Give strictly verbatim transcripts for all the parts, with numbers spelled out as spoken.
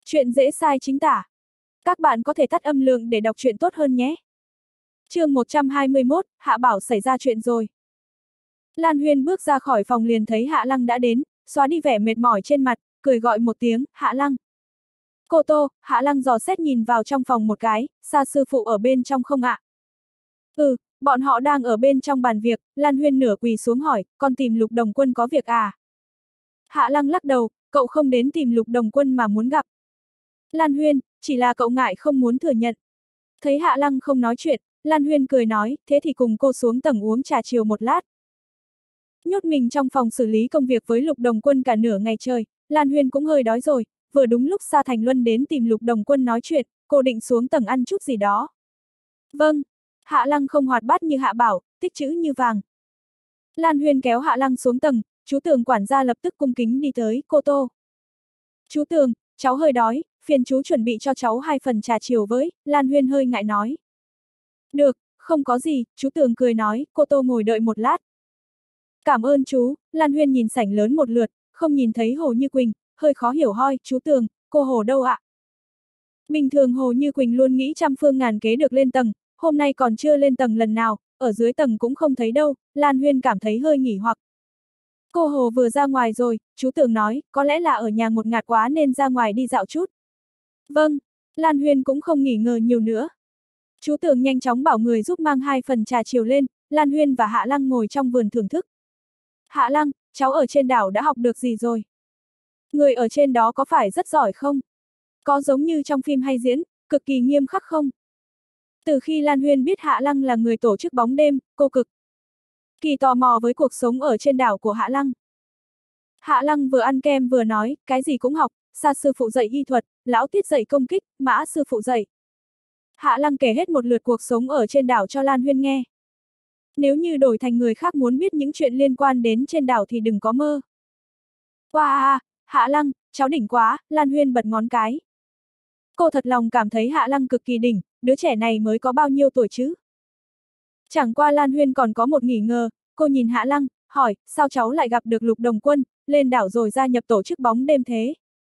Chuyện dễ sai chính tả. Các bạn có thể tắt âm lượng để đọc truyện tốt hơn nhé. Chương một trăm hai mươi mốt, Hạ Bảo xảy ra chuyện rồi. Lan Huyên bước ra khỏi phòng liền thấy Hạ Lăng đã đến, xóa đi vẻ mệt mỏi trên mặt, cười gọi một tiếng, Hạ Lăng. Cô Tô, Hạ Lăng dò xét nhìn vào trong phòng một cái, Sa sư phụ ở bên trong không ạ? Ừ, bọn họ đang ở bên trong bàn việc. Lan Huyên nửa quỳ xuống hỏi, con tìm Lục Đồng Quân có việc à? Hạ Lăng lắc đầu, cậu không đến tìm Lục Đồng Quân mà muốn gặp. Lan Huyên, chỉ là cậu ngại không muốn thừa nhận. Thấy Hạ Lăng không nói chuyện, Lan Huyên cười nói, thế thì cùng cô xuống tầng uống trà chiều một lát. Nhốt mình trong phòng xử lý công việc với Lục Đồng Quân cả nửa ngày trời, Lan Huyên cũng hơi đói rồi, vừa đúng lúc Sa Thành Luân đến tìm Lục Đồng Quân nói chuyện, cô định xuống tầng ăn chút gì đó. Vâng. Hạ Lăng không hoạt bát như Hạ Bảo, tích chữ như vàng. Lan Huyên kéo Hạ Lăng xuống tầng, chú Tường quản gia lập tức cung kính đi tới, cô Tô. Chú Tường, cháu hơi đói, phiền chú chuẩn bị cho cháu hai phần trà chiều với, Lan Huyên hơi ngại nói. Được, không có gì, chú Tường cười nói, cô Tô ngồi đợi một lát. Cảm ơn chú, Lan Huyên nhìn sảnh lớn một lượt, không nhìn thấy Hồ Như Quỳnh, hơi khó hiểu hoi, chú Tường, cô Hồ đâu ạ? Bình thường Hồ Như Quỳnh luôn nghĩ trăm phương ngàn kế được lên tầng, hôm nay còn chưa lên tầng lần nào, ở dưới tầng cũng không thấy đâu, Lan Huyên cảm thấy hơi nghỉ hoặc. Cô Hồ vừa ra ngoài rồi, chú Tường nói, có lẽ là ở nhà ngột ngạt quá nên ra ngoài đi dạo chút. Vâng, Lan Huyên cũng không nghỉ ngờ nhiều nữa. Chú Tường nhanh chóng bảo người giúp mang hai phần trà chiều lên, Lan Huyên và Hạ Lăng ngồi trong vườn thưởng thức. Hạ Lăng, cháu ở trên đảo đã học được gì rồi? Người ở trên đó có phải rất giỏi không? Có giống như trong phim hay diễn, cực kỳ nghiêm khắc không? Từ khi Lan Huyên biết Hạ Lăng là người tổ chức bóng đêm, cô cực kỳ tò mò với cuộc sống ở trên đảo của Hạ Lăng. Hạ Lăng vừa ăn kem vừa nói, cái gì cũng học, Sa sư phụ dạy y thuật, Lão Tiết dạy công kích, Mã sư phụ dạy. Hạ Lăng kể hết một lượt cuộc sống ở trên đảo cho Lan Huyên nghe. Nếu như đổi thành người khác muốn biết những chuyện liên quan đến trên đảo thì đừng có mơ. Wow, Hạ Lăng, cháu đỉnh quá, Lan Huyên bật ngón cái. Cô thật lòng cảm thấy Hạ Lăng cực kỳ đỉnh, đứa trẻ này mới có bao nhiêu tuổi chứ? Chẳng qua Lan Huyên còn có một nghi ngờ, cô nhìn Hạ Lăng, hỏi, sao cháu lại gặp được Lục Đồng Quân, lên đảo rồi gia nhập tổ chức bóng đêm thế?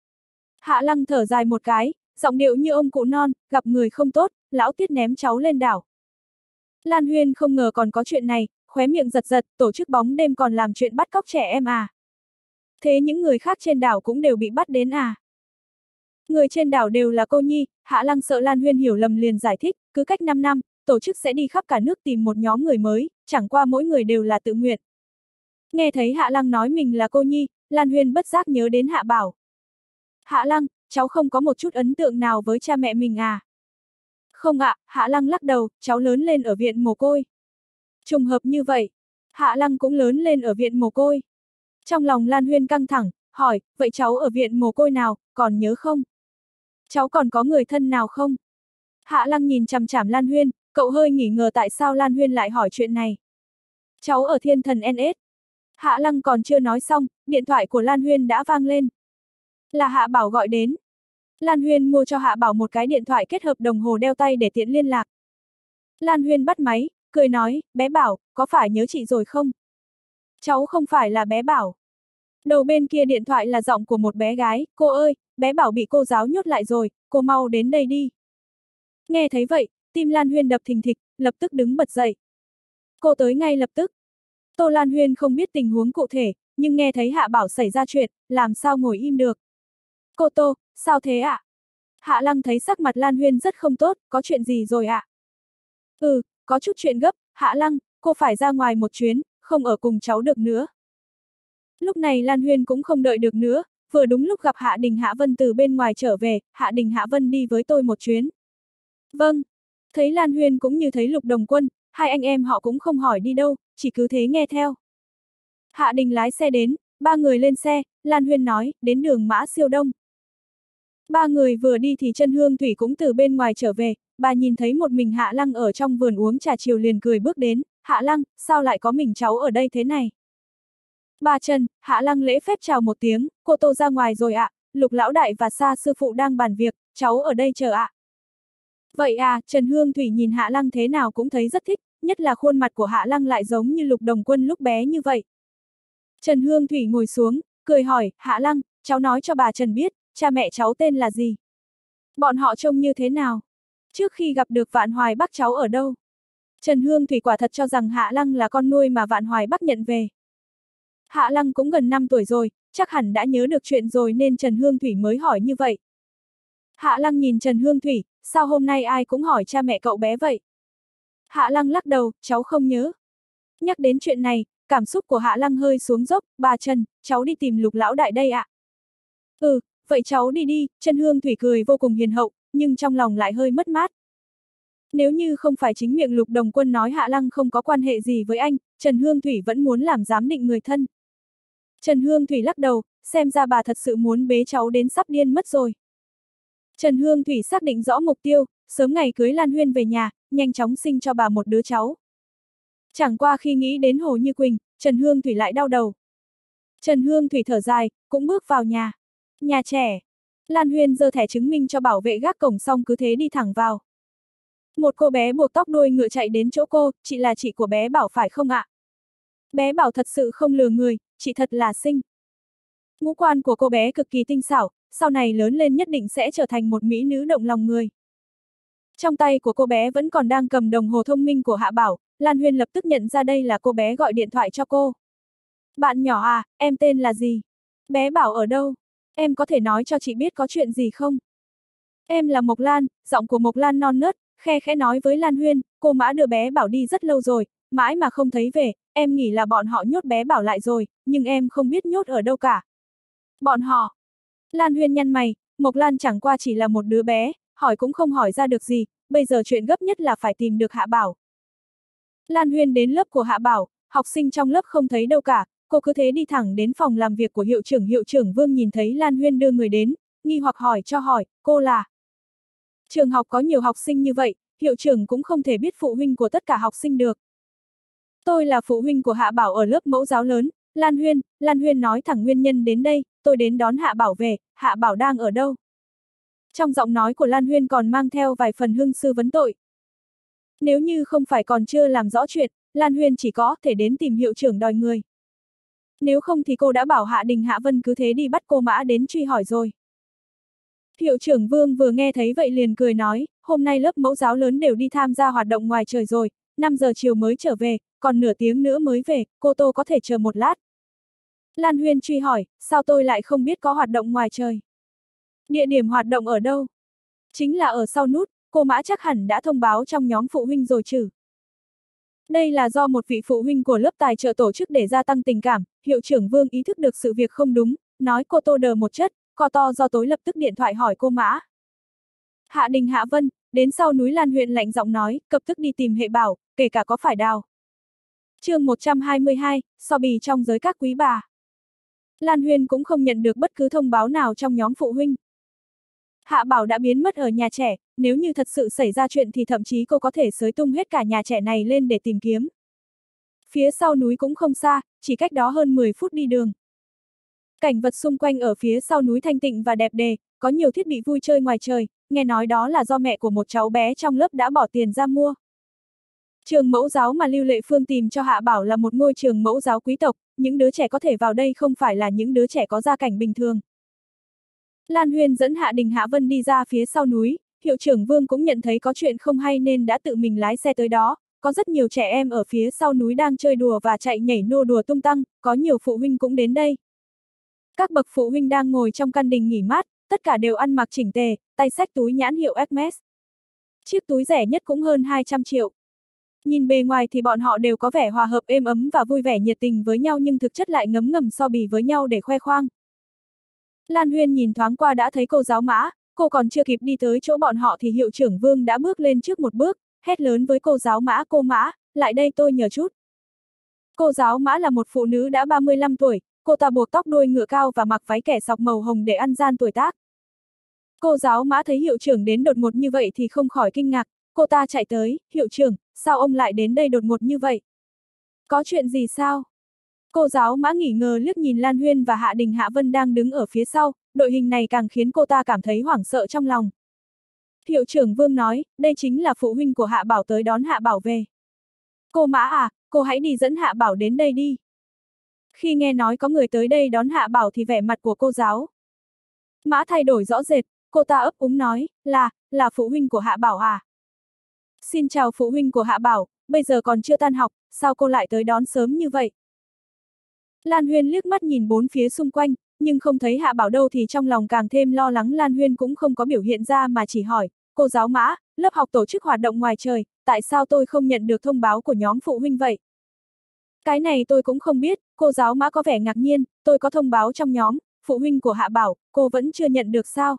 Hạ Lăng thở dài một cái, giọng điệu như ông cụ non, gặp người không tốt, Lão Tiết ném cháu lên đảo. Lan Huyên không ngờ còn có chuyện này, khóe miệng giật giật, tổ chức bóng đêm còn làm chuyện bắt cóc trẻ em à? Thế những người khác trên đảo cũng đều bị bắt đến à? Người trên đảo đều là cô nhi, Hạ Lăng sợ Lan Huyên hiểu lầm liền giải thích, cứ cách năm năm, tổ chức sẽ đi khắp cả nước tìm một nhóm người mới, chẳng qua mỗi người đều là tự nguyện. Nghe thấy Hạ Lăng nói mình là cô nhi, Lan Huyên bất giác nhớ đến Hạ Bảo. Hạ Lăng, cháu không có một chút ấn tượng nào với cha mẹ mình à? Không ạ, Hạ Lăng lắc đầu, cháu lớn lên ở viện mồ côi. Trùng hợp như vậy, Hạ Lăng cũng lớn lên ở viện mồ côi. Trong lòng Lan Huyên căng thẳng, hỏi, vậy cháu ở viện mồ côi nào, còn nhớ không? Cháu còn có người thân nào không? Hạ Lăng nhìn chằm chằm Lan Huyên, cậu hơi nghi ngờ tại sao Lan Huyên lại hỏi chuyện này. Cháu ở Thiên Thần en ét. Hạ Lăng còn chưa nói xong, điện thoại của Lan Huyên đã vang lên. Là Hạ Bảo gọi đến. Lan Huyên mua cho Hạ Bảo một cái điện thoại kết hợp đồng hồ đeo tay để tiện liên lạc. Lan Huyên bắt máy, cười nói, bé Bảo, có phải nhớ chị rồi không? Cháu không phải là bé Bảo. Đầu bên kia điện thoại là giọng của một bé gái, cô ơi, bé Bảo bị cô giáo nhốt lại rồi, cô mau đến đây đi. Nghe thấy vậy, tim Lan Huyên đập thình thịch, lập tức đứng bật dậy. Cô tới ngay lập tức. Tô Lan Huyên không biết tình huống cụ thể, nhưng nghe thấy Hạ Bảo xảy ra chuyện, làm sao ngồi im được. Cô Tô, sao thế ạ? À? Hạ Lăng thấy sắc mặt Lan Huyên rất không tốt, có chuyện gì rồi ạ? À? Ừ, có chút chuyện gấp, Hạ Lăng, cô phải ra ngoài một chuyến, không ở cùng cháu được nữa. Lúc này Lan Huyên cũng không đợi được nữa, vừa đúng lúc gặp Hạ Đình Hạ Vân từ bên ngoài trở về, Hạ Đình Hạ Vân đi với tôi một chuyến. Vâng. Thấy Lan Huyên cũng như thấy Lục Đồng Quân, hai anh em họ cũng không hỏi đi đâu, chỉ cứ thế nghe theo. Hạ Đình lái xe đến, ba người lên xe, Lan Huyên nói, đến đường Mã Siêu Đông. Ba người vừa đi thì Chân Hương Thủy cũng từ bên ngoài trở về, bà nhìn thấy một mình Hạ Lăng ở trong vườn uống trà chiều liền cười bước đến, Hạ Lăng, sao lại có mình cháu ở đây thế này? Bà Trần, Hạ Lăng lễ phép chào một tiếng, cô Tô ra ngoài rồi ạ, à, Lục Lão Đại và Sa sư phụ đang bàn việc, cháu ở đây chờ ạ. À. Vậy à, Trần Hương Thủy nhìn Hạ Lăng thế nào cũng thấy rất thích, nhất là khuôn mặt của Hạ Lăng lại giống như Lục Đồng Quân lúc bé như vậy. Trần Hương Thủy ngồi xuống, cười hỏi, Hạ Lăng, cháu nói cho bà Trần biết, cha mẹ cháu tên là gì? Bọn họ trông như thế nào? Trước khi gặp được Vạn Hoài Bắc cháu ở đâu? Trần Hương Thủy quả thật cho rằng Hạ Lăng là con nuôi mà Vạn Hoài Bắc nhận về. Hạ Lăng cũng gần năm tuổi rồi, chắc hẳn đã nhớ được chuyện rồi nên Trần Hương Thủy mới hỏi như vậy. Hạ Lăng nhìn Trần Hương Thủy, sao hôm nay ai cũng hỏi cha mẹ cậu bé vậy? Hạ Lăng lắc đầu, cháu không nhớ. Nhắc đến chuyện này, cảm xúc của Hạ Lăng hơi xuống dốc, bà Trần, cháu đi tìm Lục lão đại đây ạ. Ừ, vậy cháu đi đi, Trần Hương Thủy cười vô cùng hiền hậu, nhưng trong lòng lại hơi mất mát. Nếu như không phải chính miệng Lục Đồng Quân nói Hạ Lăng không có quan hệ gì với anh, Trần Hương Thủy vẫn muốn làm giám định người thân. Trần Hương Thủy lắc đầu, xem ra bà thật sự muốn bế cháu đến sắp điên mất rồi. Trần Hương Thủy xác định rõ mục tiêu, sớm ngày cưới Lan Huyên về nhà, nhanh chóng sinh cho bà một đứa cháu. Chẳng qua khi nghĩ đến Hồ Như Quỳnh, Trần Hương Thủy lại đau đầu. Trần Hương Thủy thở dài, cũng bước vào nhà. Nhà trẻ. Lan Huyên giơ thẻ chứng minh cho bảo vệ gác cổng xong cứ thế đi thẳng vào. Một cô bé buộc tóc đuôi ngựa chạy đến chỗ cô, chị là chị của bé Bảo phải không ạ? Bé Bảo thật sự không lừa người, chị thật là xinh. Ngũ quan của cô bé cực kỳ tinh xảo, sau này lớn lên nhất định sẽ trở thành một mỹ nữ động lòng người. Trong tay của cô bé vẫn còn đang cầm đồng hồ thông minh của Hạ Bảo, Lan Huyên lập tức nhận ra đây là cô bé gọi điện thoại cho cô. Bạn nhỏ à, em tên là gì? Bé Bảo ở đâu? Em có thể nói cho chị biết có chuyện gì không? Em là Mộc Lan, giọng của Mộc Lan non nớt, khe khẽ nói với Lan Huyên, cô Mã đưa bé Bảo đi rất lâu rồi, mãi mà không thấy về, em nghĩ là bọn họ nhốt bé Bảo lại rồi, nhưng em không biết nhốt ở đâu cả. Bọn họ. Lan Huyên nhăn mày, Mộc Lan chẳng qua chỉ là một đứa bé, hỏi cũng không hỏi ra được gì, bây giờ chuyện gấp nhất là phải tìm được Hạ Bảo. Lan Huyên đến lớp của Hạ Bảo, học sinh trong lớp không thấy đâu cả, cô cứ thế đi thẳng đến phòng làm việc của hiệu trưởng. Hiệu trưởng Vương nhìn thấy Lan Huyên đưa người đến, nghi hoặc hỏi cho hỏi, cô là... Trường học có nhiều học sinh như vậy, hiệu trưởng cũng không thể biết phụ huynh của tất cả học sinh được. Tôi là phụ huynh của Hạ Bảo ở lớp mẫu giáo lớn, Lan Huyên, Lan Huyên nói thẳng nguyên nhân đến đây, tôi đến đón Hạ Bảo về, Hạ Bảo đang ở đâu? Trong giọng nói của Lan Huyên còn mang theo vài phần hưng sư vấn tội. Nếu như không phải còn chưa làm rõ chuyện, Lan Huyên chỉ có thể đến tìm hiệu trưởng đòi người. Nếu không thì cô đã bảo Hạ Đình Hạ Vân cứ thế đi bắt cô Mã đến truy hỏi rồi. Hiệu trưởng Vương vừa nghe thấy vậy liền cười nói, hôm nay lớp mẫu giáo lớn đều đi tham gia hoạt động ngoài trời rồi, năm giờ chiều mới trở về, còn nửa tiếng nữa mới về, cô Tô có thể chờ một lát. Lan Huyên truy hỏi, sao tôi lại không biết có hoạt động ngoài trời? Địa điểm hoạt động ở đâu? Chính là ở sau nút, cô Mã chắc hẳn đã thông báo trong nhóm phụ huynh rồi chứ. Đây là do một vị phụ huynh của lớp tài trợ tổ chức để gia tăng tình cảm, hiệu trưởng Vương ý thức được sự việc không đúng, nói cô Tô đờ một chất, co to do tối lập tức điện thoại hỏi cô Mã. Hạ Đình Hạ Vân, đến sau núi Lan Huyên lạnh giọng nói, cập tức đi tìm Hệ Bảo, kể cả có phải đào. Chương một trăm hai mươi hai, so bì trong giới các quý bà. Lan Huyên cũng không nhận được bất cứ thông báo nào trong nhóm phụ huynh. Hạ Bảo đã biến mất ở nhà trẻ, nếu như thật sự xảy ra chuyện thì thậm chí cô có thể xới tung hết cả nhà trẻ này lên để tìm kiếm. Phía sau núi cũng không xa, chỉ cách đó hơn mười phút đi đường. Cảnh vật xung quanh ở phía sau núi thanh tịnh và đẹp đẽ, có nhiều thiết bị vui chơi ngoài trời, nghe nói đó là do mẹ của một cháu bé trong lớp đã bỏ tiền ra mua. Trường mẫu giáo mà Lưu Lệ Phương tìm cho Hạ Bảo là một ngôi trường mẫu giáo quý tộc, những đứa trẻ có thể vào đây không phải là những đứa trẻ có gia cảnh bình thường. Lan Huyên dẫn Hạ Đình Hạ Vân đi ra phía sau núi, hiệu trưởng Vương cũng nhận thấy có chuyện không hay nên đã tự mình lái xe tới đó, có rất nhiều trẻ em ở phía sau núi đang chơi đùa và chạy nhảy nô đùa tung tăng, có nhiều phụ huynh cũng đến đây. Các bậc phụ huynh đang ngồi trong căn đình nghỉ mát, tất cả đều ăn mặc chỉnh tề, tay xách túi nhãn hiệu Hermes. Chiếc túi rẻ nhất cũng hơn hai trăm triệu. Nhìn bề ngoài thì bọn họ đều có vẻ hòa hợp êm ấm và vui vẻ nhiệt tình với nhau nhưng thực chất lại ngấm ngầm so bì với nhau để khoe khoang. Lan Huyên nhìn thoáng qua đã thấy cô giáo Mã, cô còn chưa kịp đi tới chỗ bọn họ thì hiệu trưởng Vương đã bước lên trước một bước, hét lớn với cô giáo Mã, cô Mã, lại đây tôi nhờ chút. Cô giáo Mã là một phụ nữ đã ba mươi lăm tuổi, cô ta buộc tóc đuôi ngựa cao và mặc váy kẻ sọc màu hồng để ăn gian tuổi tác. Cô giáo Mã thấy hiệu trưởng đến đột ngột như vậy thì không khỏi kinh ngạc, cô ta chạy tới, hiệu trưởng, sao ông lại đến đây đột ngột như vậy? Có chuyện gì sao? Cô giáo Mã nghi ngờ liếc nhìn Lan Huyên và Hạ Đình Hạ Vân đang đứng ở phía sau, đội hình này càng khiến cô ta cảm thấy hoảng sợ trong lòng. Hiệu trưởng Vương nói, đây chính là phụ huynh của Hạ Bảo tới đón Hạ Bảo về. Cô Mã à, cô hãy đi dẫn Hạ Bảo đến đây đi. Khi nghe nói có người tới đây đón Hạ Bảo thì vẻ mặt của cô giáo Mã thay đổi rõ rệt, cô ta ấp úng nói, là, là phụ huynh của Hạ Bảo à? Xin chào phụ huynh của Hạ Bảo, bây giờ còn chưa tan học, sao cô lại tới đón sớm như vậy? Lan Huyên liếc mắt nhìn bốn phía xung quanh, nhưng không thấy Hạ Bảo đâu thì trong lòng càng thêm lo lắng. Lan Huyên cũng không có biểu hiện ra mà chỉ hỏi, cô giáo Mã, lớp học tổ chức hoạt động ngoài trời, tại sao tôi không nhận được thông báo của nhóm phụ huynh vậy? Cái này tôi cũng không biết, cô giáo Mã có vẻ ngạc nhiên, tôi có thông báo trong nhóm, phụ huynh của Hạ Bảo, cô vẫn chưa nhận được sao?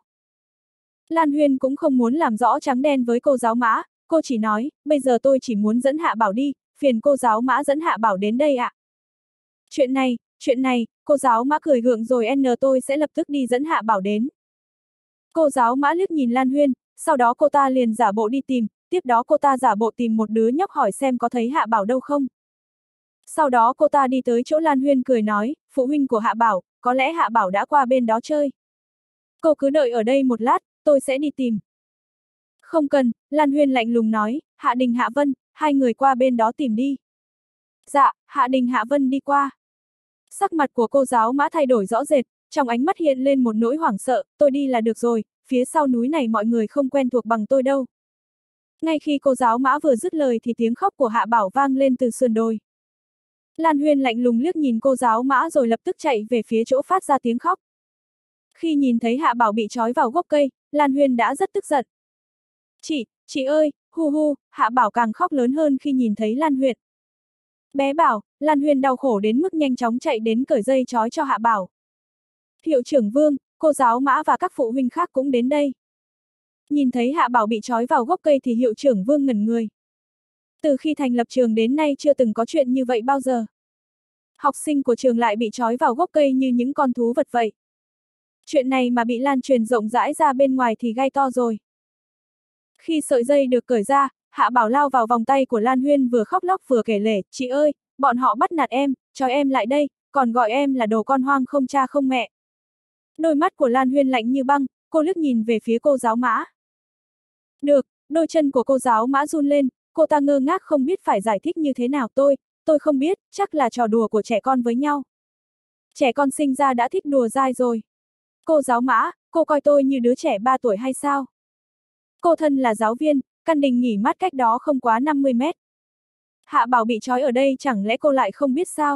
Lan Huyên cũng không muốn làm rõ trắng đen với cô giáo Mã, cô chỉ nói, bây giờ tôi chỉ muốn dẫn Hạ Bảo đi, phiền cô giáo Mã dẫn Hạ Bảo đến đây ạ. À? Chuyện này, chuyện này, cô giáo Mã cười gượng rồi n tôi sẽ lập tức đi dẫn Hạ Bảo đến. Cô giáo Mã liếc nhìn Lan Huyên, sau đó cô ta liền giả bộ đi tìm, tiếp đó cô ta giả bộ tìm một đứa nhóc hỏi xem có thấy Hạ Bảo đâu không. Sau đó cô ta đi tới chỗ Lan Huyên cười nói, phụ huynh của Hạ Bảo, có lẽ Hạ Bảo đã qua bên đó chơi. Cô cứ đợi ở đây một lát, tôi sẽ đi tìm. Không cần, Lan Huyên lạnh lùng nói, Hạ Đình Hạ Vân, hai người qua bên đó tìm đi. Dạ, Hạ Đình Hạ Vân đi qua. Sắc mặt của cô giáo Mã thay đổi rõ rệt, trong ánh mắt hiện lên một nỗi hoảng sợ, tôi đi là được rồi, phía sau núi này mọi người không quen thuộc bằng tôi đâu. Ngay khi cô giáo Mã vừa dứt lời thì tiếng khóc của Hạ Bảo vang lên từ sườn đồi. Lan Huyên lạnh lùng liếc nhìn cô giáo Mã rồi lập tức chạy về phía chỗ phát ra tiếng khóc. Khi nhìn thấy Hạ Bảo bị trói vào gốc cây, Lan Huyên đã rất tức giận. Chị, chị ơi, hu hu, Hạ Bảo càng khóc lớn hơn khi nhìn thấy Lan Huyên. Bé Bảo, Lan Huyên đau khổ đến mức nhanh chóng chạy đến cởi dây trói cho Hạ Bảo. Hiệu trưởng Vương, cô giáo Mã và các phụ huynh khác cũng đến đây. Nhìn thấy Hạ Bảo bị trói vào gốc cây thì hiệu trưởng Vương ngẩn người. Từ khi thành lập trường đến nay chưa từng có chuyện như vậy bao giờ. Học sinh của trường lại bị trói vào gốc cây như những con thú vật vậy. Chuyện này mà bị lan truyền rộng rãi ra bên ngoài thì gai to rồi. Khi sợi dây được cởi ra, Hạ Bảo lao vào vòng tay của Lan Huyên vừa khóc lóc vừa kể lể, chị ơi, bọn họ bắt nạt em, trói em lại đây, còn gọi em là đồ con hoang không cha không mẹ. Đôi mắt của Lan Huyên lạnh như băng, cô liếc nhìn về phía cô giáo Mã. Được, đôi chân của cô giáo Mã run lên, cô ta ngơ ngác không biết phải giải thích như thế nào. Tôi, tôi không biết, chắc là trò đùa của trẻ con với nhau. Trẻ con sinh ra đã thích đùa dai rồi. Cô giáo Mã, cô coi tôi như đứa trẻ ba tuổi hay sao? Cô thân là giáo viên, căn đình nghỉ mát cách đó không quá năm mươi mét. Hạ Bảo bị trói ở đây chẳng lẽ cô lại không biết sao?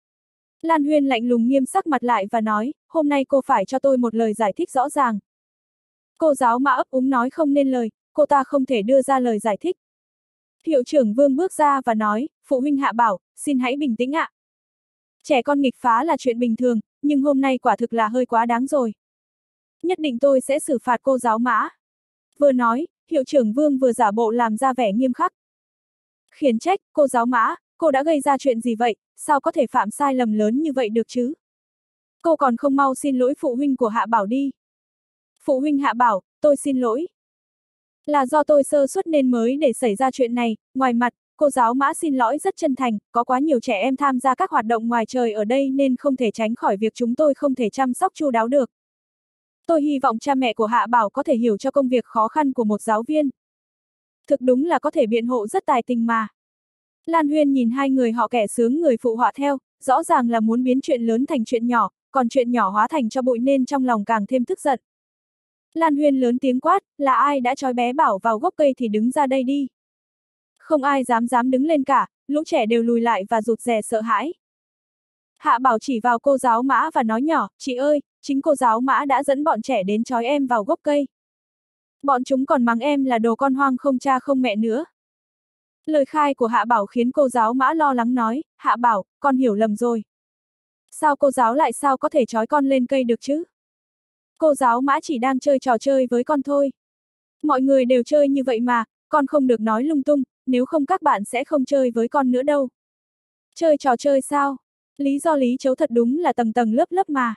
Lan Huyên lạnh lùng nghiêm sắc mặt lại và nói, hôm nay cô phải cho tôi một lời giải thích rõ ràng. Cô giáo Mã ấp úng nói không nên lời, cô ta không thể đưa ra lời giải thích. Hiệu trưởng Vương bước ra và nói, phụ huynh Hạ Bảo, xin hãy bình tĩnh ạ. Trẻ con nghịch phá là chuyện bình thường, nhưng hôm nay quả thực là hơi quá đáng rồi. Nhất định tôi sẽ xử phạt cô giáo Mã. Vừa nói, hiệu trưởng Vương vừa giả bộ làm ra vẻ nghiêm khắc. Khiển trách, cô giáo Mã, cô đã gây ra chuyện gì vậy, sao có thể phạm sai lầm lớn như vậy được chứ? Cô còn không mau xin lỗi phụ huynh của Hạ Bảo đi. Phụ huynh Hạ Bảo, tôi xin lỗi. Là do tôi sơ suất nên mới để xảy ra chuyện này, ngoài mặt, cô giáo Mã xin lỗi rất chân thành, có quá nhiều trẻ em tham gia các hoạt động ngoài trời ở đây nên không thể tránh khỏi việc chúng tôi không thể chăm sóc chu đáo được. Tôi hy vọng cha mẹ của Hạ Bảo có thể hiểu cho công việc khó khăn của một giáo viên. Thực đúng là có thể biện hộ rất tài tình mà. Lan Huyên nhìn hai người họ kẻ sướng người phụ họa theo, rõ ràng là muốn biến chuyện lớn thành chuyện nhỏ, còn chuyện nhỏ hóa thành cho bụi nên trong lòng càng thêm tức giận. Lan Huyên lớn tiếng quát, là ai đã trói bé Bảo vào gốc cây thì đứng ra đây đi. Không ai dám dám đứng lên cả, lũ trẻ đều lùi lại và rụt rè sợ hãi. Hạ Bảo chỉ vào cô giáo Mã và nói nhỏ, chị ơi, chính cô giáo Mã đã dẫn bọn trẻ đến trói em vào gốc cây. Bọn chúng còn mắng em là đồ con hoang không cha không mẹ nữa. Lời khai của Hạ Bảo khiến cô giáo Mã lo lắng nói, Hạ Bảo, con hiểu lầm rồi. Sao cô giáo lại sao có thể trói con lên cây được chứ? Cô giáo Mã chỉ đang chơi trò chơi với con thôi. Mọi người đều chơi như vậy mà, con không được nói lung tung, nếu không các bạn sẽ không chơi với con nữa đâu. Chơi trò chơi sao? Lý do lý chấu thật đúng là tầng tầng lớp lớp mà.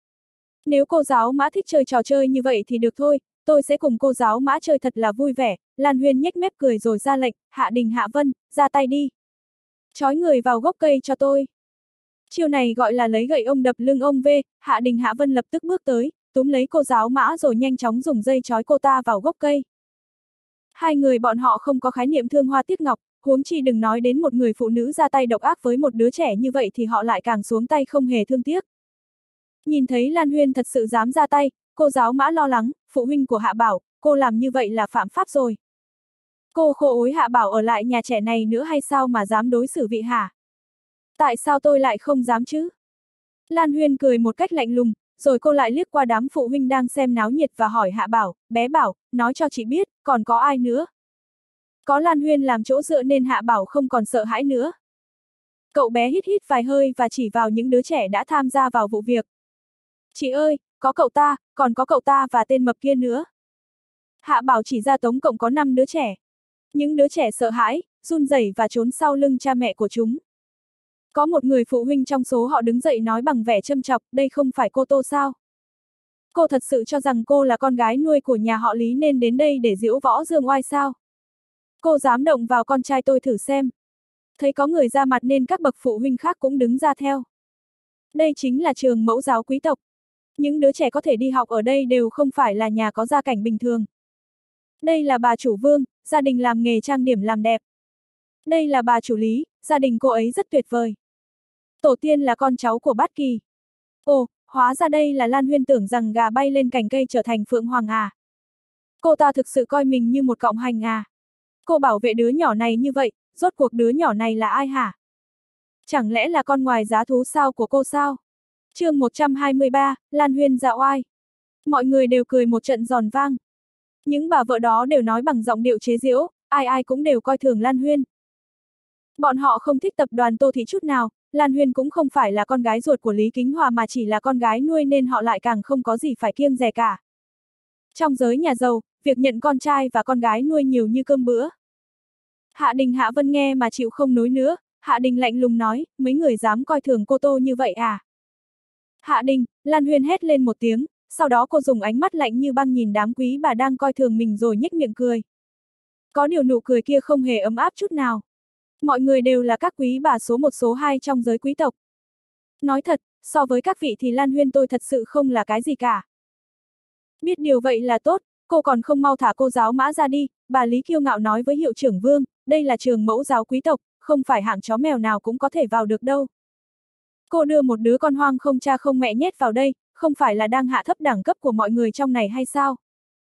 Nếu cô giáo Mã thích chơi trò chơi như vậy thì được thôi, tôi sẽ cùng cô giáo Mã chơi thật là vui vẻ. Lan Huyên nhếch mép cười rồi ra lệnh, Hạ Đình Hạ Vân, ra tay đi. Trói người vào gốc cây cho tôi. Chiêu này gọi là lấy gậy ông đập lưng ông về. Hạ Đình Hạ Vân lập tức bước tới, túm lấy cô giáo Mã rồi nhanh chóng dùng dây trói cô ta vào gốc cây. Hai người bọn họ không có khái niệm thương hoa tiếc ngọc, huống chi đừng nói đến một người phụ nữ ra tay độc ác với một đứa trẻ như vậy thì họ lại càng xuống tay không hề thương tiếc. Nhìn thấy Lan Huyên thật sự dám ra tay, cô giáo Mã lo lắng, phụ huynh của Hạ Bảo, cô làm như vậy là phạm pháp rồi. Cô khô ối Hạ Bảo ở lại nhà trẻ này nữa hay sao mà dám đối xử vị hả? Tại sao tôi lại không dám chứ? Lan Huyên cười một cách lạnh lùng, rồi cô lại liếc qua đám phụ huynh đang xem náo nhiệt và hỏi Hạ Bảo, bé Bảo, nói cho chị biết, còn có ai nữa? Có Lan Huyên làm chỗ dựa nên Hạ Bảo không còn sợ hãi nữa. Cậu bé hít hít vài hơi và chỉ vào những đứa trẻ đã tham gia vào vụ việc. Chị ơi, có cậu ta, còn có cậu ta và tên mập kia nữa. Hạ Bảo chỉ ra tổng cộng có năm đứa trẻ. Những đứa trẻ sợ hãi, run rẩy và trốn sau lưng cha mẹ của chúng. Có một người phụ huynh trong số họ đứng dậy nói bằng vẻ châm chọc, đây không phải cô Tô sao? Cô thật sự cho rằng cô là con gái nuôi của nhà họ Lý nên đến đây để giễu võ dương oai sao? Cô dám động vào con trai tôi thử xem. Thấy có người ra mặt nên các bậc phụ huynh khác cũng đứng ra theo. Đây chính là trường mẫu giáo quý tộc. Những đứa trẻ có thể đi học ở đây đều không phải là nhà có gia cảnh bình thường. Đây là bà chủ Vương, gia đình làm nghề trang điểm làm đẹp. Đây là bà chủ Lý, gia đình cô ấy rất tuyệt vời. Tổ tiên là con cháu của Bát Kỳ. Ồ, hóa ra đây là Lan Huyên, tưởng rằng gà bay lên cành cây trở thành phượng hoàng à. Cô ta thực sự coi mình như một cọng hành à. Cô bảo vệ đứa nhỏ này như vậy, rốt cuộc đứa nhỏ này là ai hả? Chẳng lẽ là con ngoài giá thú sao của cô sao? Chương một trăm hai mươi ba, Lan Huyên dạ oai. Mọi người đều cười một trận giòn vang. Những bà vợ đó đều nói bằng giọng điệu chế giễu, ai ai cũng đều coi thường Lan Huyên. Bọn họ không thích tập đoàn Tô Thị chút nào, Lan Huyên cũng không phải là con gái ruột của Lý Kính Hòa mà chỉ là con gái nuôi nên họ lại càng không có gì phải kiêng dè cả. Trong giới nhà giàu, việc nhận con trai và con gái nuôi nhiều như cơm bữa. Hạ Đình Hạ Vân nghe mà chịu không nổi nữa, Hạ Đình lạnh lùng nói, mấy người dám coi thường cô Tô như vậy à? Hạ Đình, Lan Huyên hét lên một tiếng, sau đó cô dùng ánh mắt lạnh như băng nhìn đám quý bà đang coi thường mình rồi nhếch miệng cười. Có điều nụ cười kia không hề ấm áp chút nào. Mọi người đều là các quý bà số một số hai trong giới quý tộc. Nói thật, so với các vị thì Lan Huyên tôi thật sự không là cái gì cả. Biết điều vậy là tốt, cô còn không mau thả cô giáo Mã ra đi, bà Lý kiêu ngạo nói với hiệu trưởng Vương, đây là trường mẫu giáo quý tộc, không phải hạng chó mèo nào cũng có thể vào được đâu. Cô đưa một đứa con hoang không cha không mẹ nhét vào đây, không phải là đang hạ thấp đẳng cấp của mọi người trong này hay sao?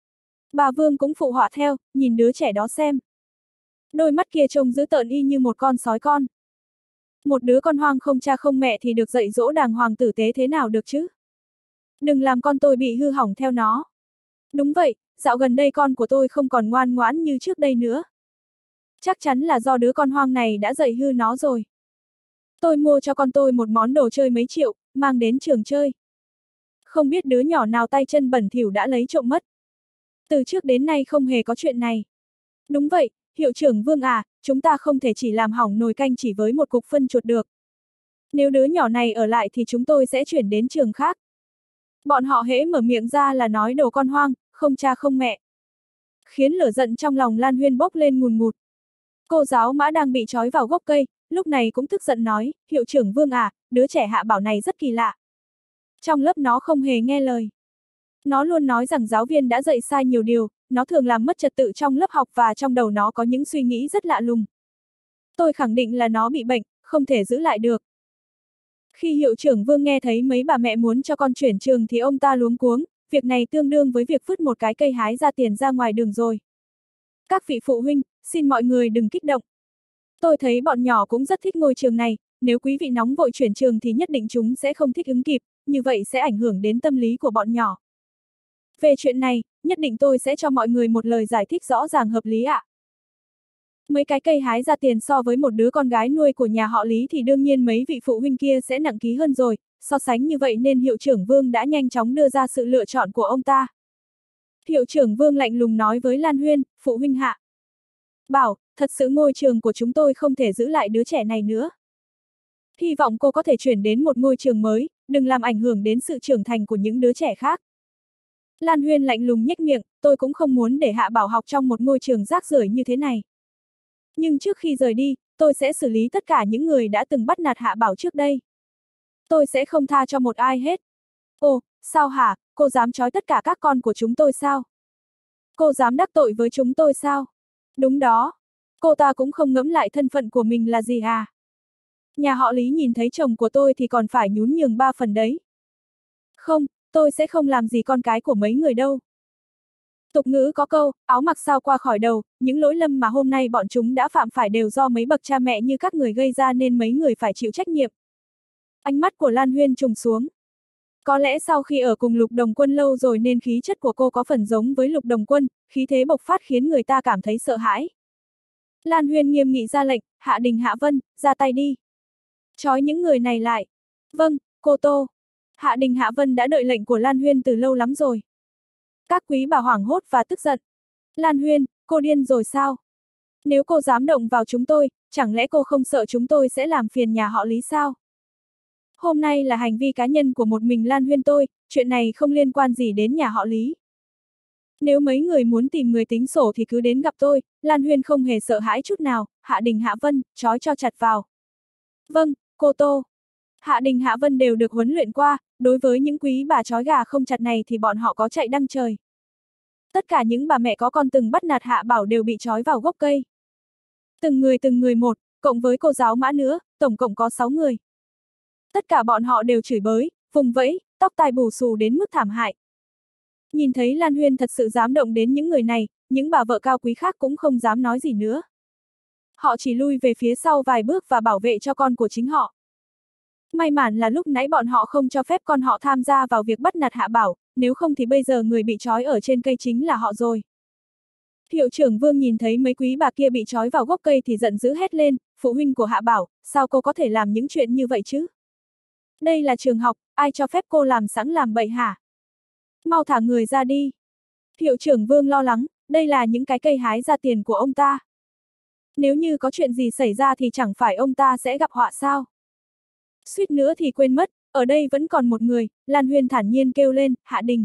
Bà Vương cũng phụ họa theo, nhìn đứa trẻ đó xem. Đôi mắt kia trông dữ tợn y như một con sói con. Một đứa con hoang không cha không mẹ thì được dạy dỗ đàng hoàng tử tế thế nào được chứ? Đừng làm con tôi bị hư hỏng theo nó. Đúng vậy, dạo gần đây con của tôi không còn ngoan ngoãn như trước đây nữa. Chắc chắn là do đứa con hoang này đã dạy hư nó rồi. Tôi mua cho con tôi một món đồ chơi mấy triệu, mang đến trường chơi. Không biết đứa nhỏ nào tay chân bẩn thỉu đã lấy trộm mất. Từ trước đến nay không hề có chuyện này. Đúng vậy, hiệu trưởng Vương à, chúng ta không thể chỉ làm hỏng nồi canh chỉ với một cục phân chuột được. Nếu đứa nhỏ này ở lại thì chúng tôi sẽ chuyển đến trường khác. Bọn họ hễ mở miệng ra là nói đồ con hoang, không cha không mẹ. Khiến lửa giận trong lòng Lan Huyên bốc lên ngùn ngụt. Cô giáo Mã đang bị trói vào gốc cây, lúc này cũng tức giận nói, hiệu trưởng Vương à, đứa trẻ Hạ Bảo này rất kỳ lạ. Trong lớp nó không hề nghe lời. Nó luôn nói rằng giáo viên đã dạy sai nhiều điều, nó thường làm mất trật tự trong lớp học và trong đầu nó có những suy nghĩ rất lạ lùng. Tôi khẳng định là nó bị bệnh, không thể giữ lại được. Khi hiệu trưởng Vương nghe thấy mấy bà mẹ muốn cho con chuyển trường thì ông ta luống cuống, việc này tương đương với việc vứt một cái cây hái ra tiền ra ngoài đường rồi. Các vị phụ huynh, xin mọi người đừng kích động. Tôi thấy bọn nhỏ cũng rất thích ngôi trường này, nếu quý vị nóng vội chuyển trường thì nhất định chúng sẽ không thích ứng kịp, như vậy sẽ ảnh hưởng đến tâm lý của bọn nhỏ. Về chuyện này, nhất định tôi sẽ cho mọi người một lời giải thích rõ ràng hợp lý ạ. Mấy cái cây hái ra tiền so với một đứa con gái nuôi của nhà họ Lý thì đương nhiên mấy vị phụ huynh kia sẽ nặng ký hơn rồi, so sánh như vậy nên hiệu trưởng Vương đã nhanh chóng đưa ra sự lựa chọn của ông ta. Hiệu trưởng Vương lạnh lùng nói với Lan Huyên, phụ huynh Hạ Bảo, thật sự ngôi trường của chúng tôi không thể giữ lại đứa trẻ này nữa. Hy vọng cô có thể chuyển đến một ngôi trường mới, đừng làm ảnh hưởng đến sự trưởng thành của những đứa trẻ khác. Lan Huyên lạnh lùng nhếch miệng, tôi cũng không muốn để Hạ Bảo học trong một ngôi trường rác rưởi như thế này. Nhưng trước khi rời đi, tôi sẽ xử lý tất cả những người đã từng bắt nạt Hạ Bảo trước đây. Tôi sẽ không tha cho một ai hết. Ồ, sao hả, cô dám trói tất cả các con của chúng tôi sao? Cô dám đắc tội với chúng tôi sao? Đúng đó. Cô ta cũng không ngẫm lại thân phận của mình là gì à? Nhà họ Lý nhìn thấy chồng của tôi thì còn phải nhún nhường ba phần đấy. Không, tôi sẽ không làm gì con cái của mấy người đâu. Tục ngữ có câu, áo mặc sao qua khỏi đầu, những lỗi lầm mà hôm nay bọn chúng đã phạm phải đều do mấy bậc cha mẹ như các người gây ra nên mấy người phải chịu trách nhiệm. Ánh mắt của Lan Huyên trùng xuống. Có lẽ sau khi ở cùng Lục Đồng Quân lâu rồi nên khí chất của cô có phần giống với Lục Đồng Quân, khí thế bộc phát khiến người ta cảm thấy sợ hãi. Lan Huyên nghiêm nghị ra lệnh, Hạ Đình Hạ Vân, ra tay đi. Trói những người này lại. Vâng, cô Tô. Hạ Đình Hạ Vân đã đợi lệnh của Lan Huyên từ lâu lắm rồi. Các quý bà hoảng hốt và tức giận. Lan Huyên, cô điên rồi sao? Nếu cô dám động vào chúng tôi, chẳng lẽ cô không sợ chúng tôi sẽ làm phiền nhà họ Lý sao? Hôm nay là hành vi cá nhân của một mình Lan Huyên tôi, chuyện này không liên quan gì đến nhà họ Lý. Nếu mấy người muốn tìm người tính sổ thì cứ đến gặp tôi, Lan Huyên không hề sợ hãi chút nào, Hạ Đình Hạ Vân, trói cho chặt vào. Vâng, cô Tô. Hạ Đình Hạ Vân đều được huấn luyện qua, đối với những quý bà trói gà không chặt này thì bọn họ có chạy đăng trời. Tất cả những bà mẹ có con từng bắt nạt Hạ Bảo đều bị trói vào gốc cây. Từng người từng người một, cộng với cô giáo Mã nữa, tổng cộng có sáu người. Tất cả bọn họ đều chửi bới, vùng vẫy, tóc tai bù xù đến mức thảm hại. Nhìn thấy Lan Huyên thật sự dám động đến những người này, những bà vợ cao quý khác cũng không dám nói gì nữa. Họ chỉ lui về phía sau vài bước và bảo vệ cho con của chính họ. May mắn là lúc nãy bọn họ không cho phép con họ tham gia vào việc bắt nạt Hạ Bảo, nếu không thì bây giờ người bị trói ở trên cây chính là họ rồi. Hiệu trưởng Vương nhìn thấy mấy quý bà kia bị trói vào gốc cây thì giận dữ hét lên, phụ huynh của Hạ Bảo, sao cô có thể làm những chuyện như vậy chứ? Đây là trường học, ai cho phép cô làm sẵn làm bậy hả? Mau thả người ra đi. Hiệu trưởng Vương lo lắng, đây là những cái cây hái ra tiền của ông ta. Nếu như có chuyện gì xảy ra thì chẳng phải ông ta sẽ gặp họa sao? Suýt nữa thì quên mất, ở đây vẫn còn một người, Lan Huyên thản nhiên kêu lên, Hạ Đình.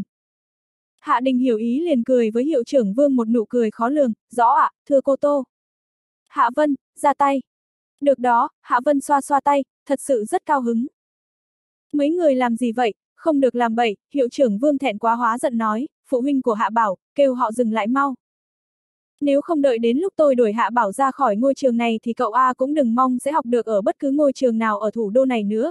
Hạ Đình hiểu ý liền cười với hiệu trưởng Vương một nụ cười khó lường, rõ ạ, à, thưa cô Tô. Hạ Vân, ra tay. Được đó, Hạ Vân xoa xoa tay, thật sự rất cao hứng. Mấy người làm gì vậy, không được làm bậy, hiệu trưởng Vương thẹn quá hóa giận nói, phụ huynh của Hạ Bảo, kêu họ dừng lại mau. Nếu không đợi đến lúc tôi đuổi Hạ Bảo ra khỏi ngôi trường này thì cậu A cũng đừng mong sẽ học được ở bất cứ ngôi trường nào ở thủ đô này nữa.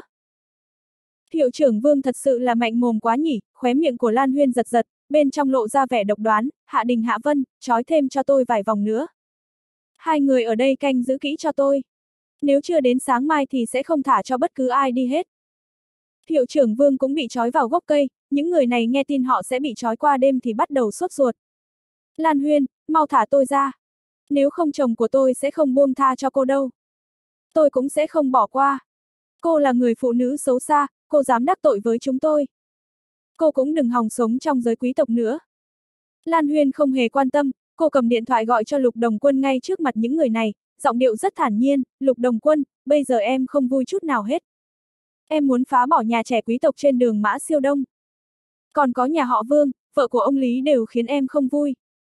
Hiệu trưởng Vương thật sự là mạnh mồm quá nhỉ, khóe miệng của Lan Huyên giật giật, bên trong lộ ra vẻ độc đoán, Hạ Đình Hạ Vân, trói thêm cho tôi vài vòng nữa. Hai người ở đây canh giữ kỹ cho tôi. Nếu chưa đến sáng mai thì sẽ không thả cho bất cứ ai đi hết. Hiệu trưởng Vương cũng bị trói vào gốc cây, những người này nghe tin họ sẽ bị trói qua đêm thì bắt đầu sốt ruột. Lan Huyên, mau thả tôi ra. Nếu không chồng của tôi sẽ không buông tha cho cô đâu. Tôi cũng sẽ không bỏ qua. Cô là người phụ nữ xấu xa, cô dám đắc tội với chúng tôi. Cô cũng đừng hòng sống trong giới quý tộc nữa. Lan Huyên không hề quan tâm, cô cầm điện thoại gọi cho Lục Đồng Quân ngay trước mặt những người này, giọng điệu rất thản nhiên, Lục Đồng Quân, bây giờ em không vui chút nào hết. Em muốn phá bỏ nhà trẻ quý tộc trên đường Mã Siêu Đông. Còn có nhà họ Vương, vợ của ông Lý đều khiến em không vui.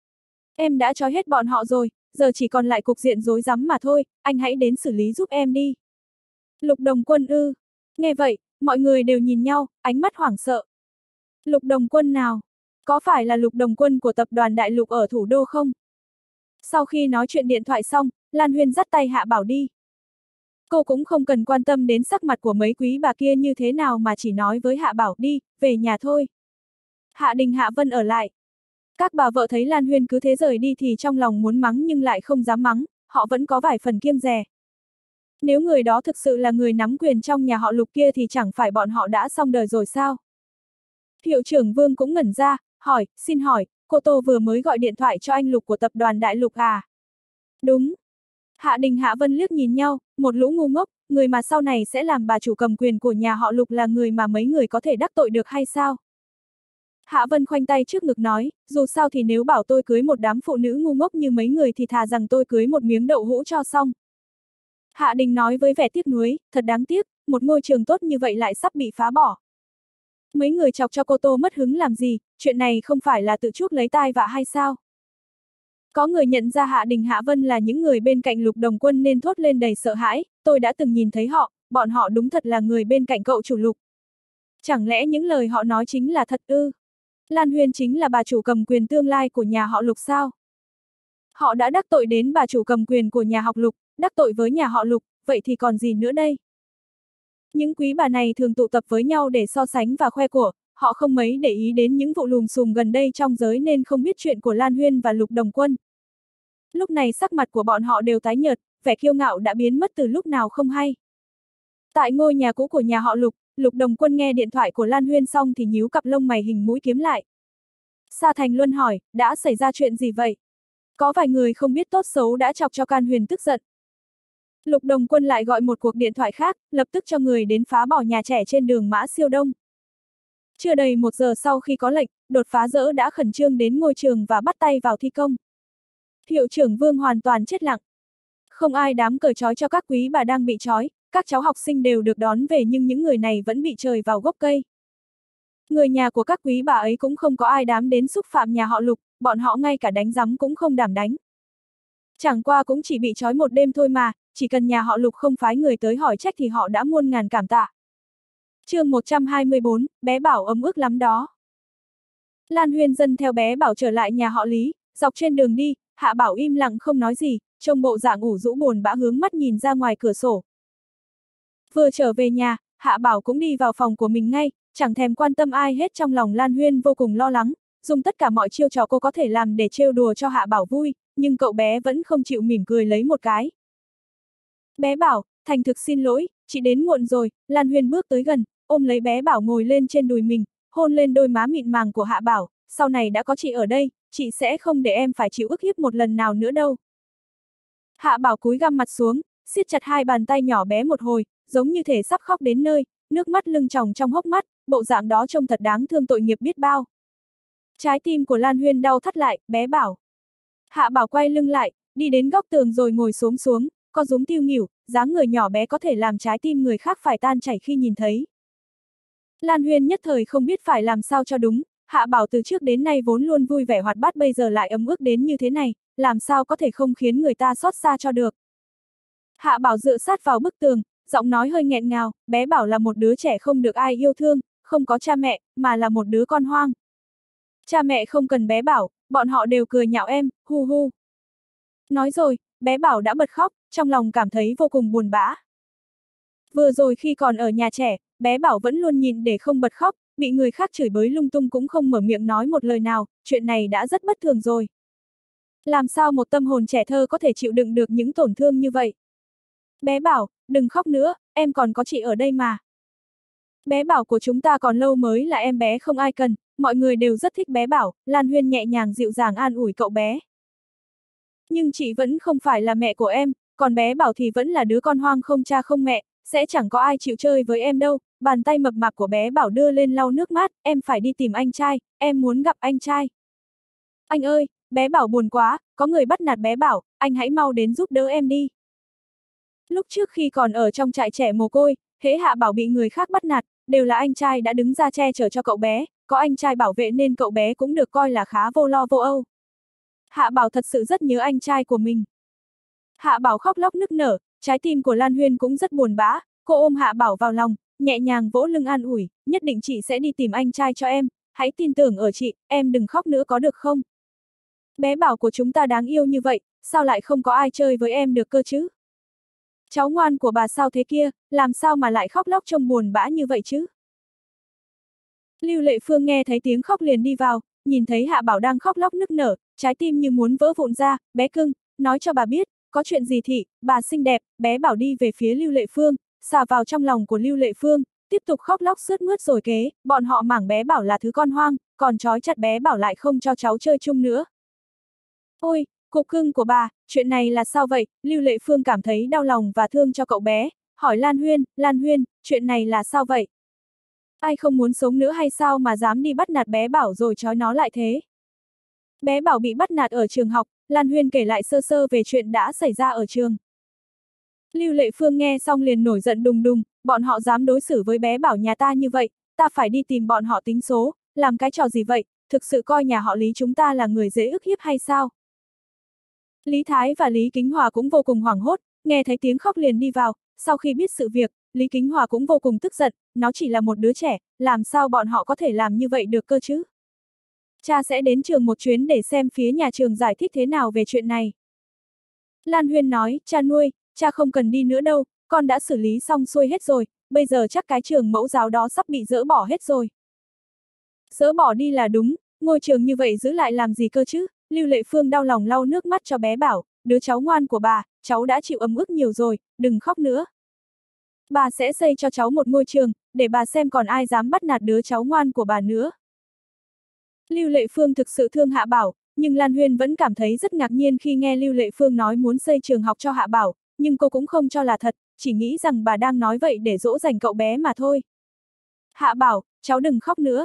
Em đã trói hết bọn họ rồi, giờ chỉ còn lại cục diện rối rắm mà thôi, anh hãy đến xử lý giúp em đi. Lục Đồng Quân ư. Nghe vậy, mọi người đều nhìn nhau, ánh mắt hoảng sợ. Lục Đồng Quân nào? Có phải là Lục Đồng Quân của tập đoàn Đại Lục ở thủ đô không? Sau khi nói chuyện điện thoại xong, Lan Huyên dắt tay Hạ Bảo đi. Cô cũng không cần quan tâm đến sắc mặt của mấy quý bà kia như thế nào mà chỉ nói với Hạ Bảo đi, về nhà thôi. Hạ Đình Hạ Vân ở lại. Các bà vợ thấy Lan Huyên cứ thế rời đi thì trong lòng muốn mắng nhưng lại không dám mắng, họ vẫn có vài phần kiêng dè. Nếu người đó thực sự là người nắm quyền trong nhà họ Lục kia thì chẳng phải bọn họ đã xong đời rồi sao? Hiệu trưởng Vương cũng ngẩn ra, hỏi, xin hỏi, cô Tô vừa mới gọi điện thoại cho anh Lục của tập đoàn Đại Lục à? Đúng. Hạ Đình Hạ Vân liếc nhìn nhau, một lũ ngu ngốc, người mà sau này sẽ làm bà chủ cầm quyền của nhà họ Lục là người mà mấy người có thể đắc tội được hay sao? Hạ Vân khoanh tay trước ngực nói, dù sao thì nếu bảo tôi cưới một đám phụ nữ ngu ngốc như mấy người thì thà rằng tôi cưới một miếng đậu hũ cho xong. Hạ Đình nói với vẻ tiếc nuối, thật đáng tiếc, một ngôi trường tốt như vậy lại sắp bị phá bỏ. Mấy người chọc cho cô Tô mất hứng làm gì, chuyện này không phải là tự chuốc lấy tai vạ hay sao? Có người nhận ra Hạ Đình Hạ Vân là những người bên cạnh Lục Đồng Quân nên thốt lên đầy sợ hãi, tôi đã từng nhìn thấy họ, bọn họ đúng thật là người bên cạnh cậu chủ Lục. Chẳng lẽ những lời họ nói chính là thật ư? Lan Huyên chính là bà chủ cầm quyền tương lai của nhà họ Lục sao? Họ đã đắc tội đến bà chủ cầm quyền của nhà họ Lục, đắc tội với nhà họ Lục, vậy thì còn gì nữa đây? Những quý bà này thường tụ tập với nhau để so sánh và khoe của, họ không mấy để ý đến những vụ lùm xùm gần đây trong giới nên không biết chuyện của Lan Huyên và Lục Đồng Quân. Lúc này sắc mặt của bọn họ đều tái nhợt, vẻ kiêu ngạo đã biến mất từ lúc nào không hay. Tại ngôi nhà cũ của nhà họ Lục, Lục Đồng Quân nghe điện thoại của Lan Huyên xong thì nhíu cặp lông mày hình mũi kiếm lại. Sa Thành Luân hỏi, đã xảy ra chuyện gì vậy? Có vài người không biết tốt xấu đã chọc cho Can Huyền tức giận. Lục Đồng Quân lại gọi một cuộc điện thoại khác, lập tức cho người đến phá bỏ nhà trẻ trên đường Mã Siêu Đông. Chưa đầy một giờ sau khi có lệnh, đột phá dỡ đã khẩn trương đến ngôi trường và bắt tay vào thi công. Hiệu trưởng Vương hoàn toàn chết lặng. Không ai dám cởi trói cho các quý bà đang bị trói, các cháu học sinh đều được đón về nhưng những người này vẫn bị trời vào gốc cây. Người nhà của các quý bà ấy cũng không có ai dám đến xúc phạm nhà họ Lục, bọn họ ngay cả đánh giấm cũng không đảm đánh. Chẳng qua cũng chỉ bị trói một đêm thôi mà, chỉ cần nhà họ Lục không phái người tới hỏi trách thì họ đã muôn ngàn cảm tạ. Chương một trăm hai mươi bốn, bé Bảo ấm ức lắm đó. Lan Huyên dâng theo bé Bảo trở lại nhà họ Lý, dọc trên đường đi, Hạ Bảo im lặng không nói gì, trông bộ dạng ủ rũ buồn bã hướng mắt nhìn ra ngoài cửa sổ. Vừa trở về nhà, Hạ Bảo cũng đi vào phòng của mình ngay, chẳng thèm quan tâm ai hết. Trong lòng Lan Huyên vô cùng lo lắng, dùng tất cả mọi chiêu trò cô có thể làm để trêu đùa cho Hạ Bảo vui, nhưng cậu bé vẫn không chịu mỉm cười lấy một cái. Bé Bảo, thành thực xin lỗi, chị đến muộn rồi. Lan Huyên bước tới gần, ôm lấy bé Bảo ngồi lên trên đùi mình, hôn lên đôi má mịn màng của Hạ Bảo, sau này đã có chị ở đây, chị sẽ không để em phải chịu ức hiếp một lần nào nữa đâu. Hạ Bảo cúi gằm mặt xuống, siết chặt hai bàn tay nhỏ bé một hồi, giống như thể sắp khóc đến nơi, nước mắt lưng tròng trong hốc mắt, bộ dạng đó trông thật đáng thương tội nghiệp biết bao. Trái tim của Lan Huyên đau thắt lại, bé Bảo. Hạ Bảo quay lưng lại, đi đến góc tường rồi ngồi xổm xuống, co rúm tiêu nghỉu, dáng người nhỏ bé có thể làm trái tim người khác phải tan chảy khi nhìn thấy. Lan Huyên nhất thời không biết phải làm sao cho đúng, Hạ Bảo từ trước đến nay vốn luôn vui vẻ hoạt bát bây giờ lại ấm ức đến như thế này, làm sao có thể không khiến người ta xót xa cho được. Hạ Bảo dựa sát vào bức tường, giọng nói hơi nghẹn ngào, bé Bảo là một đứa trẻ không được ai yêu thương, không có cha mẹ, mà là một đứa con hoang. Cha mẹ không cần bé Bảo, bọn họ đều cười nhạo em, hu hu. Nói rồi, bé Bảo đã bật khóc, trong lòng cảm thấy vô cùng buồn bã. Vừa rồi khi còn ở nhà trẻ, bé Bảo vẫn luôn nhịn để không bật khóc, bị người khác chửi bới lung tung cũng không mở miệng nói một lời nào, chuyện này đã rất bất thường rồi. Làm sao một tâm hồn trẻ thơ có thể chịu đựng được những tổn thương như vậy? Bé Bảo, đừng khóc nữa, em còn có chị ở đây mà. Bé Bảo của chúng ta còn lâu mới là em bé không ai cần, mọi người đều rất thích bé Bảo. Lan Huyên nhẹ nhàng dịu dàng an ủi cậu bé. Nhưng chị vẫn không phải là mẹ của em, còn bé Bảo thì vẫn là đứa con hoang không cha không mẹ, sẽ chẳng có ai chịu chơi với em đâu. Bàn tay mập mạp của bé Bảo đưa lên lau nước mắt, em phải đi tìm anh trai, em muốn gặp anh trai. Anh ơi, bé Bảo buồn quá, có người bắt nạt bé Bảo, anh hãy mau đến giúp đỡ em đi. Lúc trước khi còn ở trong trại trẻ mồ côi, hễ Hạ Bảo bị người khác bắt nạt, đều là anh trai đã đứng ra che chở cho cậu bé, có anh trai bảo vệ nên cậu bé cũng được coi là khá vô lo vô âu. Hạ Bảo thật sự rất nhớ anh trai của mình. Hạ Bảo khóc lóc nức nở, trái tim của Lan Huyên cũng rất buồn bã, cô ôm Hạ Bảo vào lòng, nhẹ nhàng vỗ lưng an ủi, nhất định chị sẽ đi tìm anh trai cho em, hãy tin tưởng ở chị, em đừng khóc nữa có được không? Bé Bảo của chúng ta đáng yêu như vậy, sao lại không có ai chơi với em được cơ chứ? Cháu ngoan của bà sao thế kia, làm sao mà lại khóc lóc trông buồn bã như vậy chứ? Lưu Lệ Phương nghe thấy tiếng khóc liền đi vào, nhìn thấy Hạ Bảo đang khóc lóc nức nở, trái tim như muốn vỡ vụn ra, bé cưng, nói cho bà biết, có chuyện gì thị, bà xinh đẹp. Bé Bảo đi về phía Lưu Lệ Phương, xà vào trong lòng của Lưu Lệ Phương, tiếp tục khóc lóc sướt mướt rồi kế, bọn họ mảng bé Bảo là thứ con hoang, còn trói chặt bé Bảo lại không cho cháu chơi chung nữa. Ôi, cục cưng của bà, chuyện này là sao vậy? Lưu Lệ Phương cảm thấy đau lòng và thương cho cậu bé, hỏi Lan Huyên, Lan Huyên, chuyện này là sao vậy? Ai không muốn sống nữa hay sao mà dám đi bắt nạt bé Bảo rồi trói nó lại thế? Bé Bảo bị bắt nạt ở trường học, Lan Huyên kể lại sơ sơ về chuyện đã xảy ra ở trường. Lưu Lệ Phương nghe xong liền nổi giận đùng đùng, bọn họ dám đối xử với bé Bảo nhà ta như vậy, ta phải đi tìm bọn họ tính số, làm cái trò gì vậy, thực sự coi nhà họ Lý chúng ta là người dễ ức hiếp hay sao? Lý Thái và Lý Kính Hòa cũng vô cùng hoảng hốt, nghe thấy tiếng khóc liền đi vào, sau khi biết sự việc, Lý Kính Hòa cũng vô cùng tức giận, nó chỉ là một đứa trẻ, làm sao bọn họ có thể làm như vậy được cơ chứ? Cha sẽ đến trường một chuyến để xem phía nhà trường giải thích thế nào về chuyện này. Lan Huyên nói, cha nuôi, cha không cần đi nữa đâu, con đã xử lý xong xuôi hết rồi, bây giờ chắc cái trường mẫu giáo đó sắp bị dỡ bỏ hết rồi. Dỡ bỏ đi là đúng, ngôi trường như vậy giữ lại làm gì cơ chứ? Lưu Lệ Phương đau lòng lau nước mắt cho bé bảo, đứa cháu ngoan của bà, cháu đã chịu ấm ức nhiều rồi, đừng khóc nữa. Bà sẽ xây cho cháu một ngôi trường, để bà xem còn ai dám bắt nạt đứa cháu ngoan của bà nữa. Lưu Lệ Phương thực sự thương Hạ Bảo, nhưng Lan Huyên vẫn cảm thấy rất ngạc nhiên khi nghe Lưu Lệ Phương nói muốn xây trường học cho Hạ Bảo, nhưng cô cũng không cho là thật, chỉ nghĩ rằng bà đang nói vậy để dỗ dành cậu bé mà thôi. Hạ Bảo, cháu đừng khóc nữa.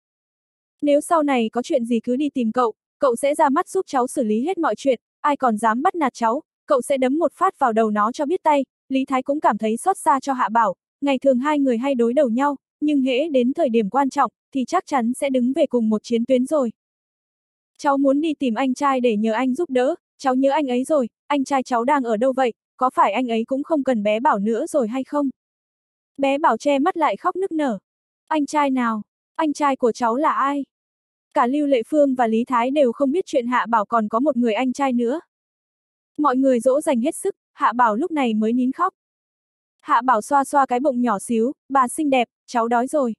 Nếu sau này có chuyện gì cứ đi tìm cậu, cậu sẽ ra mắt giúp cháu xử lý hết mọi chuyện, ai còn dám bắt nạt cháu, cậu sẽ đấm một phát vào đầu nó cho biết tay. Lý Thái cũng cảm thấy xót xa cho Hạ Bảo, ngày thường hai người hay đối đầu nhau, nhưng hễ đến thời điểm quan trọng, thì chắc chắn sẽ đứng về cùng một chiến tuyến rồi. Cháu muốn đi tìm anh trai để nhờ anh giúp đỡ, cháu nhớ anh ấy rồi, anh trai cháu đang ở đâu vậy, có phải anh ấy cũng không cần bé Bảo nữa rồi hay không? Bé Bảo che mắt lại khóc nức nở. Anh trai nào? Anh trai của cháu là ai? Cả Lưu Lệ Phương và Lý Thái đều không biết chuyện Hạ Bảo còn có một người anh trai nữa. Mọi người dỗ dành hết sức, Hạ Bảo lúc này mới nín khóc. Hạ Bảo xoa xoa cái bụng nhỏ xíu, bà xinh đẹp, cháu đói rồi.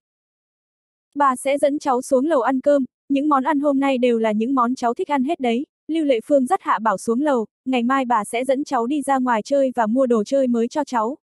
Bà sẽ dẫn cháu xuống lầu ăn cơm, những món ăn hôm nay đều là những món cháu thích ăn hết đấy. Lưu Lệ Phương dắt Hạ Bảo xuống lầu, ngày mai bà sẽ dẫn cháu đi ra ngoài chơi và mua đồ chơi mới cho cháu.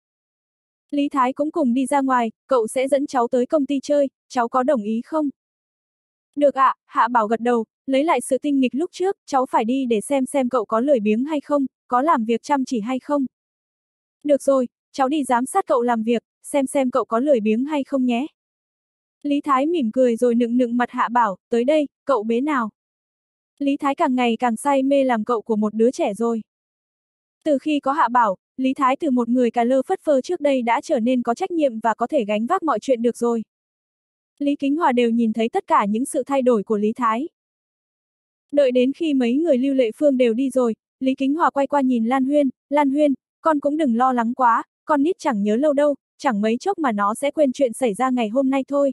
Lý Thái cũng cùng đi ra ngoài, cậu sẽ dẫn cháu tới công ty chơi, cháu có đồng ý không? Được ạ, à, Hạ Bảo gật đầu, lấy lại sự tinh nghịch lúc trước, cháu phải đi để xem xem cậu có lười biếng hay không, có làm việc chăm chỉ hay không. Được rồi, cháu đi giám sát cậu làm việc, xem xem cậu có lười biếng hay không nhé. Lý Thái mỉm cười rồi nựng nựng mặt Hạ Bảo, tới đây, cậu bé nào. Lý Thái càng ngày càng say mê làm cậu của một đứa trẻ rồi. Từ khi có Hạ Bảo, Lý Thái từ một người cà lơ phất phơ trước đây đã trở nên có trách nhiệm và có thể gánh vác mọi chuyện được rồi. Lý Kính Hòa đều nhìn thấy tất cả những sự thay đổi của Lý Thái. Đợi đến khi mấy người Lưu Lệ Phương đều đi rồi, Lý Kính Hòa quay qua nhìn Lan Huyên, Lan Huyên, con cũng đừng lo lắng quá, con nít chẳng nhớ lâu đâu, chẳng mấy chốc mà nó sẽ quên chuyện xảy ra ngày hôm nay thôi.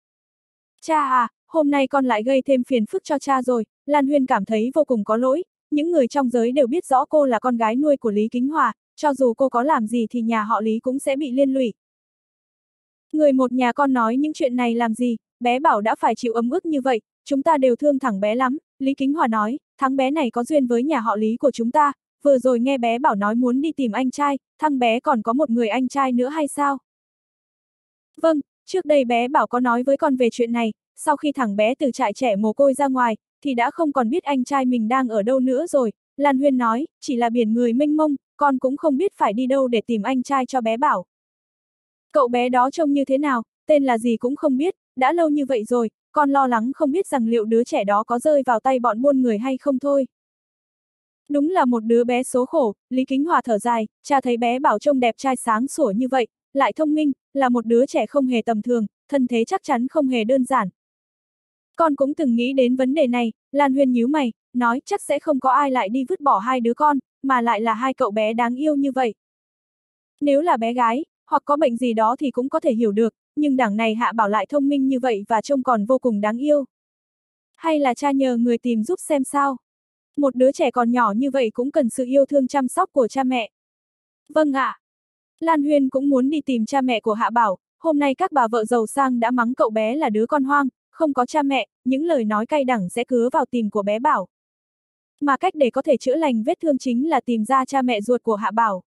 Cha à, hôm nay con lại gây thêm phiền phức cho cha rồi, Lan Huyên cảm thấy vô cùng có lỗi, những người trong giới đều biết rõ cô là con gái nuôi của Lý Kính Hòa, cho dù cô có làm gì thì nhà họ Lý cũng sẽ bị liên lụy. Người một nhà con nói những chuyện này làm gì, bé Bảo đã phải chịu ấm ức như vậy, chúng ta đều thương thằng bé lắm, Lý Kính Hòa nói, thằng bé này có duyên với nhà họ Lý của chúng ta, vừa rồi nghe bé Bảo nói muốn đi tìm anh trai, thằng bé còn có một người anh trai nữa hay sao? Vâng, trước đây bé Bảo có nói với con về chuyện này, sau khi thằng bé từ trại trẻ mồ côi ra ngoài, thì đã không còn biết anh trai mình đang ở đâu nữa rồi, Lan Huyên nói, chỉ là biển người mênh mông, con cũng không biết phải đi đâu để tìm anh trai cho bé Bảo. Cậu bé đó trông như thế nào, tên là gì cũng không biết, đã lâu như vậy rồi, con lo lắng không biết rằng liệu đứa trẻ đó có rơi vào tay bọn buôn người hay không thôi. Đúng là một đứa bé số khổ, Lý Kính Hòa thở dài, cha thấy bé Bảo trông đẹp trai sáng sủa như vậy, lại thông minh, là một đứa trẻ không hề tầm thường, thân thế chắc chắn không hề đơn giản. Con cũng từng nghĩ đến vấn đề này, Lan Huyên nhíu mày, nói chắc sẽ không có ai lại đi vứt bỏ hai đứa con, mà lại là hai cậu bé đáng yêu như vậy. Nếu là bé gái, hoặc có bệnh gì đó thì cũng có thể hiểu được, nhưng đằng này Hạ Bảo lại thông minh như vậy và trông còn vô cùng đáng yêu. Hay là cha nhờ người tìm giúp xem sao? Một đứa trẻ còn nhỏ như vậy cũng cần sự yêu thương chăm sóc của cha mẹ. Vâng ạ. À. Lan Huyên cũng muốn đi tìm cha mẹ của Hạ Bảo, hôm nay các bà vợ giàu sang đã mắng cậu bé là đứa con hoang, không có cha mẹ, những lời nói cay đắng sẽ cứa vào tim của bé Bảo. Mà cách để có thể chữa lành vết thương chính là tìm ra cha mẹ ruột của Hạ Bảo.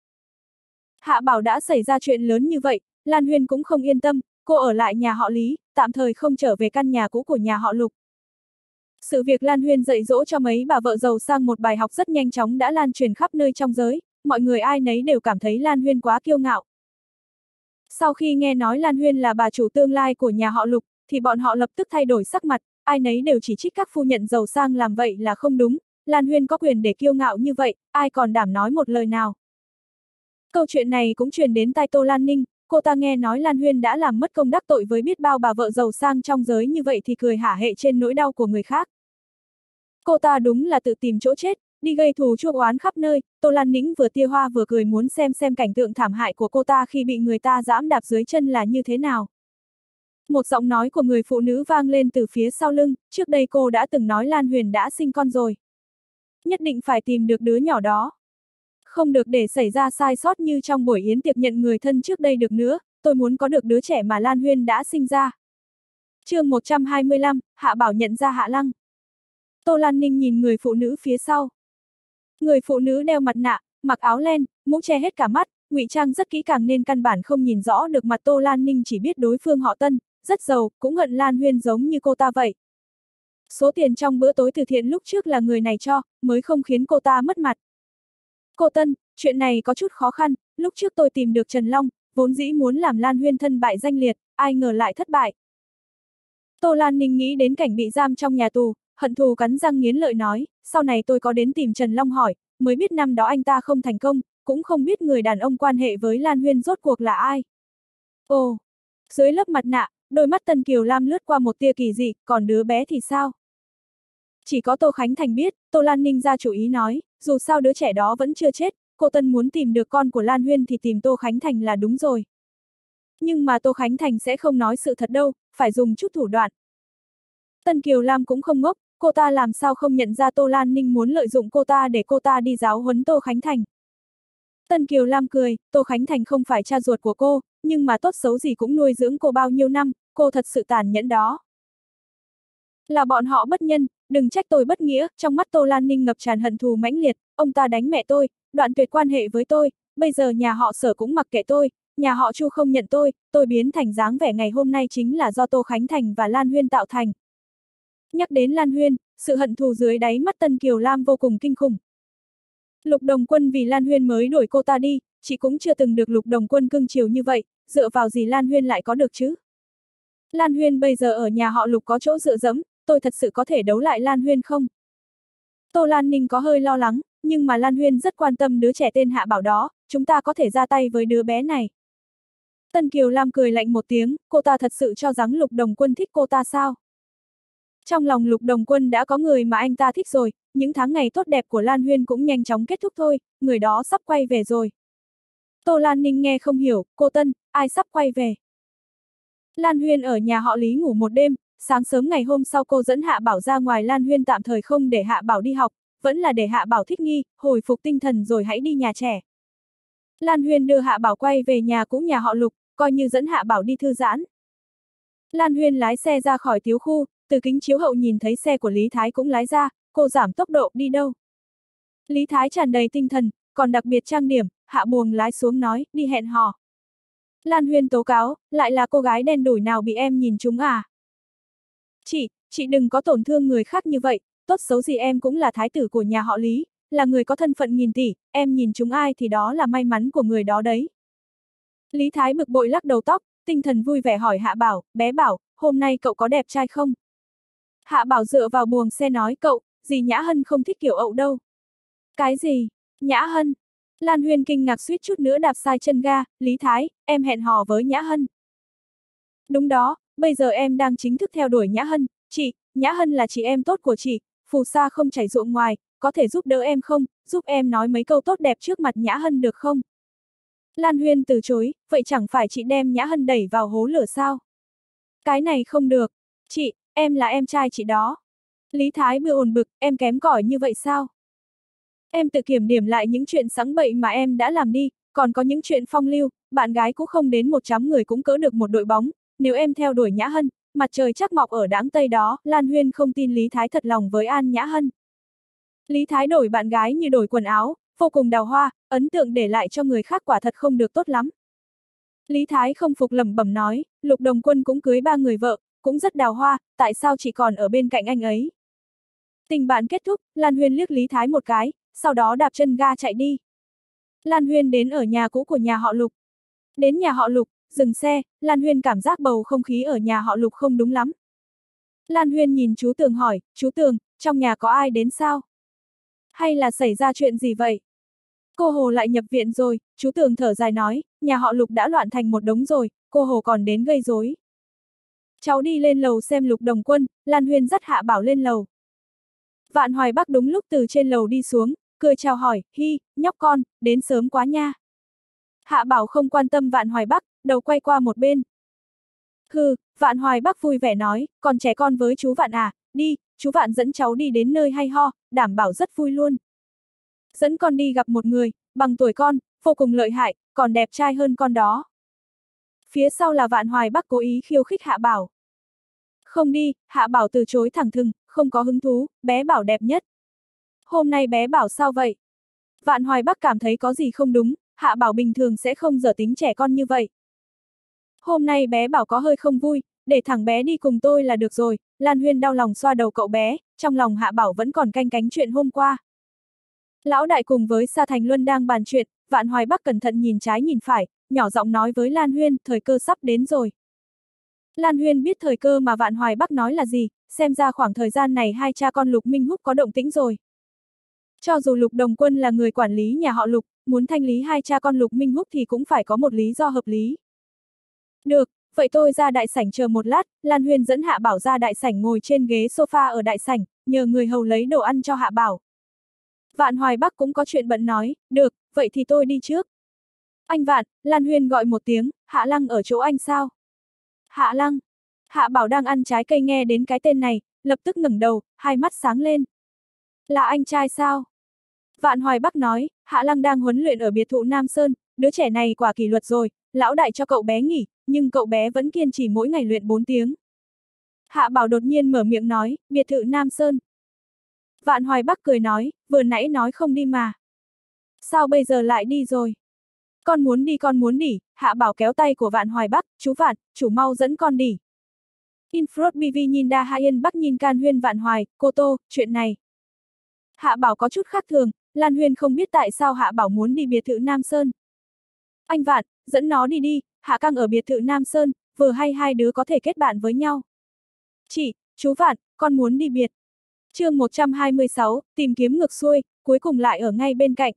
Hạ Bảo đã xảy ra chuyện lớn như vậy, Lan Huyên cũng không yên tâm, cô ở lại nhà họ Lý, tạm thời không trở về căn nhà cũ của nhà họ Lục. Sự việc Lan Huyên dạy dỗ cho mấy bà vợ giàu sang một bài học rất nhanh chóng đã lan truyền khắp nơi trong giới, mọi người ai nấy đều cảm thấy Lan Huyên quá kiêu ngạo. Sau khi nghe nói Lan Huyên là bà chủ tương lai của nhà họ Lục, thì bọn họ lập tức thay đổi sắc mặt, ai nấy đều chỉ trích các phu nhận giàu sang làm vậy là không đúng, Lan Huyên có quyền để kiêu ngạo như vậy, ai còn đảm nói một lời nào. Câu chuyện này cũng truyền đến tai Tô Lan Ninh, cô ta nghe nói Lan Huyên đã làm mất công đắc tội với biết bao bà vợ giàu sang trong giới như vậy thì cười hả hệ trên nỗi đau của người khác. Cô ta đúng là tự tìm chỗ chết, đi gây thù chuốc oán khắp nơi, Tô Lan Ninh vừa tia hoa vừa cười muốn xem xem cảnh tượng thảm hại của cô ta khi bị người ta giẫm đạp dưới chân là như thế nào. Một giọng nói của người phụ nữ vang lên từ phía sau lưng, trước đây cô đã từng nói Lan Huyền đã sinh con rồi. Nhất định phải tìm được đứa nhỏ đó. Không được để xảy ra sai sót như trong buổi yến tiệc nhận người thân trước đây được nữa, tôi muốn có được đứa trẻ mà Lan Huyên đã sinh ra. Chương một trăm hai mươi lăm, Hạ Bảo nhận ra Hạ Lăng. Tô Lan Ninh nhìn người phụ nữ phía sau. Người phụ nữ đeo mặt nạ, mặc áo len, mũ che hết cả mắt, ngụy trang rất kỹ càng nên căn bản không nhìn rõ được mặt Tô Lan Ninh, chỉ biết đối phương họ Tân, rất giàu, cũng hận Lan Huyên giống như cô ta vậy. Số tiền trong bữa tối từ thiện lúc trước là người này cho, mới không khiến cô ta mất mặt. Cô Tân, chuyện này có chút khó khăn, lúc trước tôi tìm được Trần Long, vốn dĩ muốn làm Lan Huyên thân bại danh liệt, ai ngờ lại thất bại. Tô Lan Ninh nghĩ đến cảnh bị giam trong nhà tù, hận thù cắn răng nghiến lợi nói, sau này tôi có đến tìm Trần Long hỏi, mới biết năm đó anh ta không thành công, cũng không biết người đàn ông quan hệ với Lan Huyên rốt cuộc là ai. Ồ, dưới lớp mặt nạ, đôi mắt Tân Kiều Lam lướt qua một tia kỳ dị, còn đứa bé thì sao? Chỉ có Tô Khánh Thành biết, Tô Lan Ninh ra chủ ý nói, dù sao đứa trẻ đó vẫn chưa chết, cô Tân muốn tìm được con của Lan Huyên thì tìm Tô Khánh Thành là đúng rồi. Nhưng mà Tô Khánh Thành sẽ không nói sự thật đâu, phải dùng chút thủ đoạn. Tân Kiều Lam cũng không ngốc, cô ta làm sao không nhận ra Tô Lan Ninh muốn lợi dụng cô ta để cô ta đi giáo huấn Tô Khánh Thành. Tân Kiều Lam cười, Tô Khánh Thành không phải cha ruột của cô, nhưng mà tốt xấu gì cũng nuôi dưỡng cô bao nhiêu năm, cô thật sự tàn nhẫn đó. Là bọn họ bất nhân, đừng trách tôi bất nghĩa, trong mắt Tô Lan Ninh ngập tràn hận thù mãnh liệt, ông ta đánh mẹ tôi, đoạn tuyệt quan hệ với tôi, bây giờ nhà họ Sở cũng mặc kệ tôi, nhà họ Chu không nhận tôi, tôi biến thành dáng vẻ ngày hôm nay chính là do Tô Khánh Thành và Lan Huyên tạo thành. Nhắc đến Lan Huyên, sự hận thù dưới đáy mắt Tân Kiều Lam vô cùng kinh khủng. Lục Đồng Quân vì Lan Huyên mới đuổi cô ta đi, chị cũng chưa từng được Lục Đồng Quân cưng chiều như vậy, dựa vào gì Lan Huyên lại có được chứ? Lan Huyên bây giờ ở nhà họ Lục có chỗ dựa dẫm, tôi thật sự có thể đấu lại Lan Huyên không? Tô Lan Ninh có hơi lo lắng, nhưng mà Lan Huyên rất quan tâm đứa trẻ tên Hạ Bảo đó, chúng ta có thể ra tay với đứa bé này. Tân Kiều Lam cười lạnh một tiếng, cô ta thật sự cho rằng Lục Đồng Quân thích cô ta sao? Trong lòng Lục Đồng Quân đã có người mà anh ta thích rồi, những tháng ngày tốt đẹp của Lan Huyên cũng nhanh chóng kết thúc thôi, người đó sắp quay về rồi. Tô Lan Ninh nghe không hiểu, cô Tân, ai sắp quay về? Lan Huyên ở nhà họ Lý ngủ một đêm, sáng sớm ngày hôm sau cô dẫn Hạ Bảo ra ngoài. Lan Huyên tạm thời không để Hạ Bảo đi học, vẫn là để Hạ Bảo thích nghi, hồi phục tinh thần rồi hãy đi nhà trẻ. Lan Huyên đưa Hạ Bảo quay về nhà cũ nhà họ Lục, coi như dẫn Hạ Bảo đi thư giãn. Lan Huyên lái xe ra khỏi tiếu khu, từ kính chiếu hậu nhìn thấy xe của Lý Thái cũng lái ra, cô giảm tốc độ đi đâu. Lý Thái tràn đầy tinh thần, còn đặc biệt trang điểm, hạ buồng lái xuống nói, đi hẹn hò. Lan Huyên tố cáo, lại là cô gái đen đủi nào bị em nhìn trúng à? Chị, chị đừng có tổn thương người khác như vậy, tốt xấu gì em cũng là thái tử của nhà họ Lý, là người có thân phận nghìn tỷ, em nhìn trúng ai thì đó là may mắn của người đó đấy. Lý Thái bực bội lắc đầu tóc, tinh thần vui vẻ hỏi Hạ Bảo, bé Bảo, hôm nay cậu có đẹp trai không? Hạ Bảo dựa vào buồng xe nói, cậu, dì Nhã Hân không thích kiểu ậu đâu. Cái gì? Nhã Hân? Lan Huyên kinh ngạc suýt chút nữa đạp sai chân ga, Lý Thái, em hẹn hò với Nhã Hân. Đúng đó, bây giờ em đang chính thức theo đuổi Nhã Hân, chị, Nhã Hân là chị em tốt của chị, phù sa không chảy ruộng ngoài, có thể giúp đỡ em không, giúp em nói mấy câu tốt đẹp trước mặt Nhã Hân được không? Lan Huyên từ chối, vậy chẳng phải chị đem Nhã Hân đẩy vào hố lửa sao? Cái này không được, chị, em là em trai chị đó. Lý Thái bừa ồn bực, em kém cỏi như vậy sao? Em tự kiểm điểm lại những chuyện sẵng bậy mà em đã làm đi, còn có những chuyện phong lưu, bạn gái cũng không đến một trăm người cũng cỡ được một đội bóng, nếu em theo đuổi Nhã Hân, mặt trời chắc mọc ở đãng Tây đó. Lan Huyên không tin Lý Thái thật lòng với An Nhã Hân. Lý Thái đổi bạn gái như đổi quần áo, vô cùng đào hoa, ấn tượng để lại cho người khác quả thật không được tốt lắm. Lý Thái không phục lẩm bẩm nói, Lục Đồng Quân cũng cưới ba người vợ, cũng rất đào hoa, tại sao chỉ còn ở bên cạnh anh ấy? Tình bạn kết thúc, Lan Huyên liếc Lý Thái một cái, sau đó đạp chân ga chạy đi. Lan Huyên đến ở nhà cũ của nhà họ Lục. Đến nhà họ Lục, dừng xe, Lan Huyên cảm giác bầu không khí ở nhà họ Lục không đúng lắm. Lan Huyên nhìn chú Tường hỏi, chú Tường, trong nhà có ai đến sao? Hay là xảy ra chuyện gì vậy? Cô Hồ lại nhập viện rồi, chú Tường thở dài nói, nhà họ Lục đã loạn thành một đống rồi, cô Hồ còn đến gây rối. Cháu đi lên lầu xem Lục Đồng Quân, Lan Huyên dắt Hạ Bảo lên lầu. Vạn Hoài Bắc đúng lúc từ trên lầu đi xuống, cười chào hỏi, hi, nhóc con, đến sớm quá nha. Hạ Bảo không quan tâm Vạn Hoài Bắc, đầu quay qua một bên. Hừ, Vạn Hoài Bắc vui vẻ nói, còn trẻ con với chú Vạn à, đi, chú Vạn dẫn cháu đi đến nơi hay ho, đảm bảo rất vui luôn. Dẫn con đi gặp một người, bằng tuổi con, vô cùng lợi hại, còn đẹp trai hơn con đó. Phía sau là Vạn Hoài Bắc cố ý khiêu khích Hạ Bảo. Không đi, Hạ Bảo từ chối thẳng thừng, không có hứng thú, bé Bảo đẹp nhất. Hôm nay bé Bảo sao vậy? Vạn Hoài Bắc cảm thấy có gì không đúng, Hạ Bảo bình thường sẽ không dở tính trẻ con như vậy. Hôm nay bé Bảo có hơi không vui, để thằng bé đi cùng tôi là được rồi, Lan Huyên đau lòng xoa đầu cậu bé, trong lòng Hạ Bảo vẫn còn canh cánh chuyện hôm qua. Lão đại cùng với Sa Thành Luân đang bàn chuyện, Vạn Hoài Bắc cẩn thận nhìn trái nhìn phải, nhỏ giọng nói với Lan Huyên, thời cơ sắp đến rồi. Lan Huyên biết thời cơ mà Vạn Hoài Bắc nói là gì, xem ra khoảng thời gian này hai cha con Lục Minh Húc có động tĩnh rồi. Cho dù Lục Đồng Quân là người quản lý nhà họ Lục, muốn thanh lý hai cha con Lục Minh Húc thì cũng phải có một lý do hợp lý. Được, vậy tôi ra đại sảnh chờ một lát, Lan Huyên dẫn Hạ Bảo ra đại sảnh ngồi trên ghế sofa ở đại sảnh, nhờ người hầu lấy đồ ăn cho Hạ Bảo. Vạn Hoài Bắc cũng có chuyện bận nói, được, vậy thì tôi đi trước. Anh Vạn, Lan Huyên gọi một tiếng, Hạ Lăng ở chỗ anh sao? Hạ Lăng. Hạ Bảo đang ăn trái cây nghe đến cái tên này, lập tức ngẩng đầu, hai mắt sáng lên. Là anh trai sao? Vạn Hoài Bắc nói, Hạ Lăng đang huấn luyện ở biệt thự Nam Sơn, đứa trẻ này quả kỷ luật rồi, lão đại cho cậu bé nghỉ, nhưng cậu bé vẫn kiên trì mỗi ngày luyện bốn tiếng. Hạ Bảo đột nhiên mở miệng nói, biệt thự Nam Sơn. Vạn Hoài Bắc cười nói, vừa nãy nói không đi mà. Sao bây giờ lại đi rồi? Con muốn đi con muốn đi, Hạ Bảo kéo tay của Vạn Hoài Bắc, chú Vạn, chủ mau dẫn con đi. Infrod bê vê nhìn đa Hayen Bắc nhìn Can Huyên Vạn Hoài, cô Tô, chuyện này. Hạ Bảo có chút khác thường, Lan Huyên không biết tại sao Hạ Bảo muốn đi biệt thự Nam Sơn. Anh Vạn, dẫn nó đi đi, Hạ Căng ở biệt thự Nam Sơn, vừa hay hai đứa có thể kết bạn với nhau. Chị, chú Vạn, con muốn đi biệt. Chương một trăm hai mươi sáu, tìm kiếm ngược xuôi, cuối cùng lại ở ngay bên cạnh.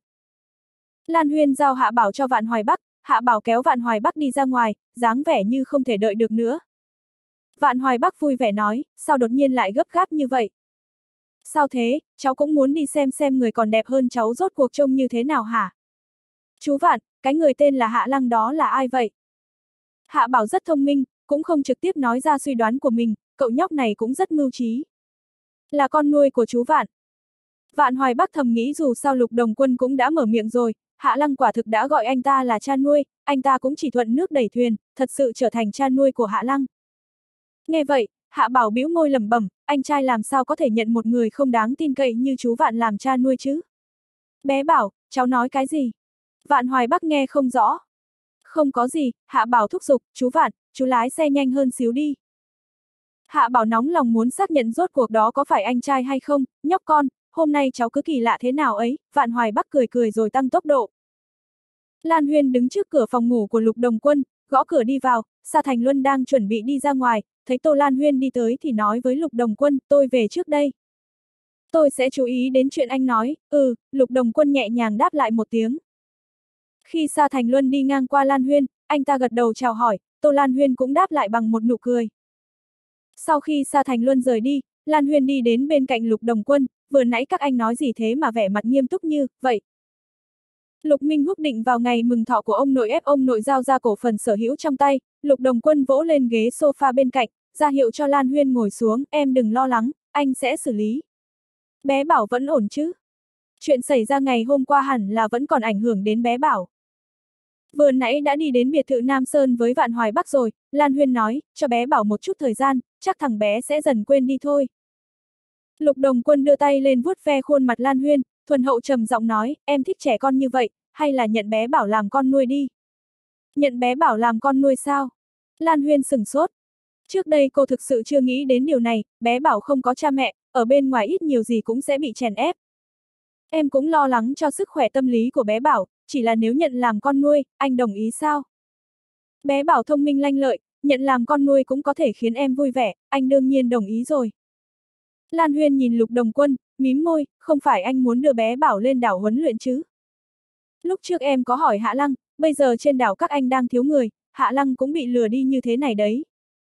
Lan Huyên giao Hạ Bảo cho Vạn Hoài Bắc, Hạ Bảo kéo Vạn Hoài Bắc đi ra ngoài, dáng vẻ như không thể đợi được nữa. Vạn Hoài Bắc vui vẻ nói, sao đột nhiên lại gấp gáp như vậy? Sao thế, cháu cũng muốn đi xem xem người còn đẹp hơn cháu rốt cuộc trông như thế nào hả? Chú Vạn, cái người tên là Hạ Lăng đó là ai vậy? Hạ Bảo rất thông minh, cũng không trực tiếp nói ra suy đoán của mình, cậu nhóc này cũng rất mưu trí. Là con nuôi của chú Vạn. Vạn Hoài Bắc thầm nghĩ dù sao Lục Đồng Quân cũng đã mở miệng rồi, Hạ Lăng quả thực đã gọi anh ta là cha nuôi, anh ta cũng chỉ thuận nước đẩy thuyền, thật sự trở thành cha nuôi của Hạ Lăng. Nghe vậy, Hạ Bảo bĩu môi lẩm bẩm, anh trai làm sao có thể nhận một người không đáng tin cậy như chú Vạn làm cha nuôi chứ? Bé Bảo, cháu nói cái gì? Vạn Hoài Bắc nghe không rõ. Không có gì, Hạ Bảo thúc giục, chú Vạn, chú lái xe nhanh hơn xíu đi. Hạ Bảo nóng lòng muốn xác nhận rốt cuộc đó có phải anh trai hay không, nhóc con, hôm nay cháu cứ kỳ lạ thế nào ấy, Vạn Hoài Bắc cười cười rồi tăng tốc độ. Lan Huyên đứng trước cửa phòng ngủ của Lục Đồng Quân, gõ cửa đi vào, Sa Thành Luân đang chuẩn bị đi ra ngoài, thấy Tô Lan Huyên đi tới thì nói với Lục Đồng Quân, tôi về trước đây. Tôi sẽ chú ý đến chuyện anh nói, ừ, Lục Đồng Quân nhẹ nhàng đáp lại một tiếng. Khi Sa Thành Luân đi ngang qua Lan Huyên, anh ta gật đầu chào hỏi, Tô Lan Huyên cũng đáp lại bằng một nụ cười. Sau khi Sa Thành Luân rời đi, Lan Huyên đi đến bên cạnh Lục Đồng Quân, vừa nãy các anh nói gì thế mà vẻ mặt nghiêm túc như vậy. Lục Minh Húc định vào ngày mừng thọ của ông nội ép ông nội giao ra cổ phần sở hữu trong tay, Lục Đồng Quân vỗ lên ghế sofa bên cạnh, ra hiệu cho Lan Huyên ngồi xuống, em đừng lo lắng, anh sẽ xử lý. Bé Bảo vẫn ổn chứ? Chuyện xảy ra ngày hôm qua hẳn là vẫn còn ảnh hưởng đến bé Bảo. Vừa nãy đã đi đến biệt thự Nam Sơn với Vạn Hoài Bắc rồi, Lan Huyên nói, cho bé Bảo một chút thời gian, chắc thằng bé sẽ dần quên đi thôi. Lục Đồng Quân đưa tay lên vuốt ve khuôn mặt Lan Huyên, thuần hậu trầm giọng nói, em thích trẻ con như vậy, hay là nhận bé Bảo làm con nuôi đi. Nhận bé Bảo làm con nuôi sao? Lan Huyên sửng sốt. Trước đây cô thực sự chưa nghĩ đến điều này, bé Bảo không có cha mẹ, ở bên ngoài ít nhiều gì cũng sẽ bị chèn ép. Em cũng lo lắng cho sức khỏe tâm lý của bé Bảo, chỉ là nếu nhận làm con nuôi, anh đồng ý sao? Bé Bảo thông minh lanh lợi, nhận làm con nuôi cũng có thể khiến em vui vẻ, anh đương nhiên đồng ý rồi. Lan Huyên nhìn Lục Đồng Quân, mím môi, không phải anh muốn đưa bé Bảo lên đảo huấn luyện chứ? Lúc trước em có hỏi Hạ Lăng, bây giờ trên đảo các anh đang thiếu người, Hạ Lăng cũng bị lừa đi như thế này đấy.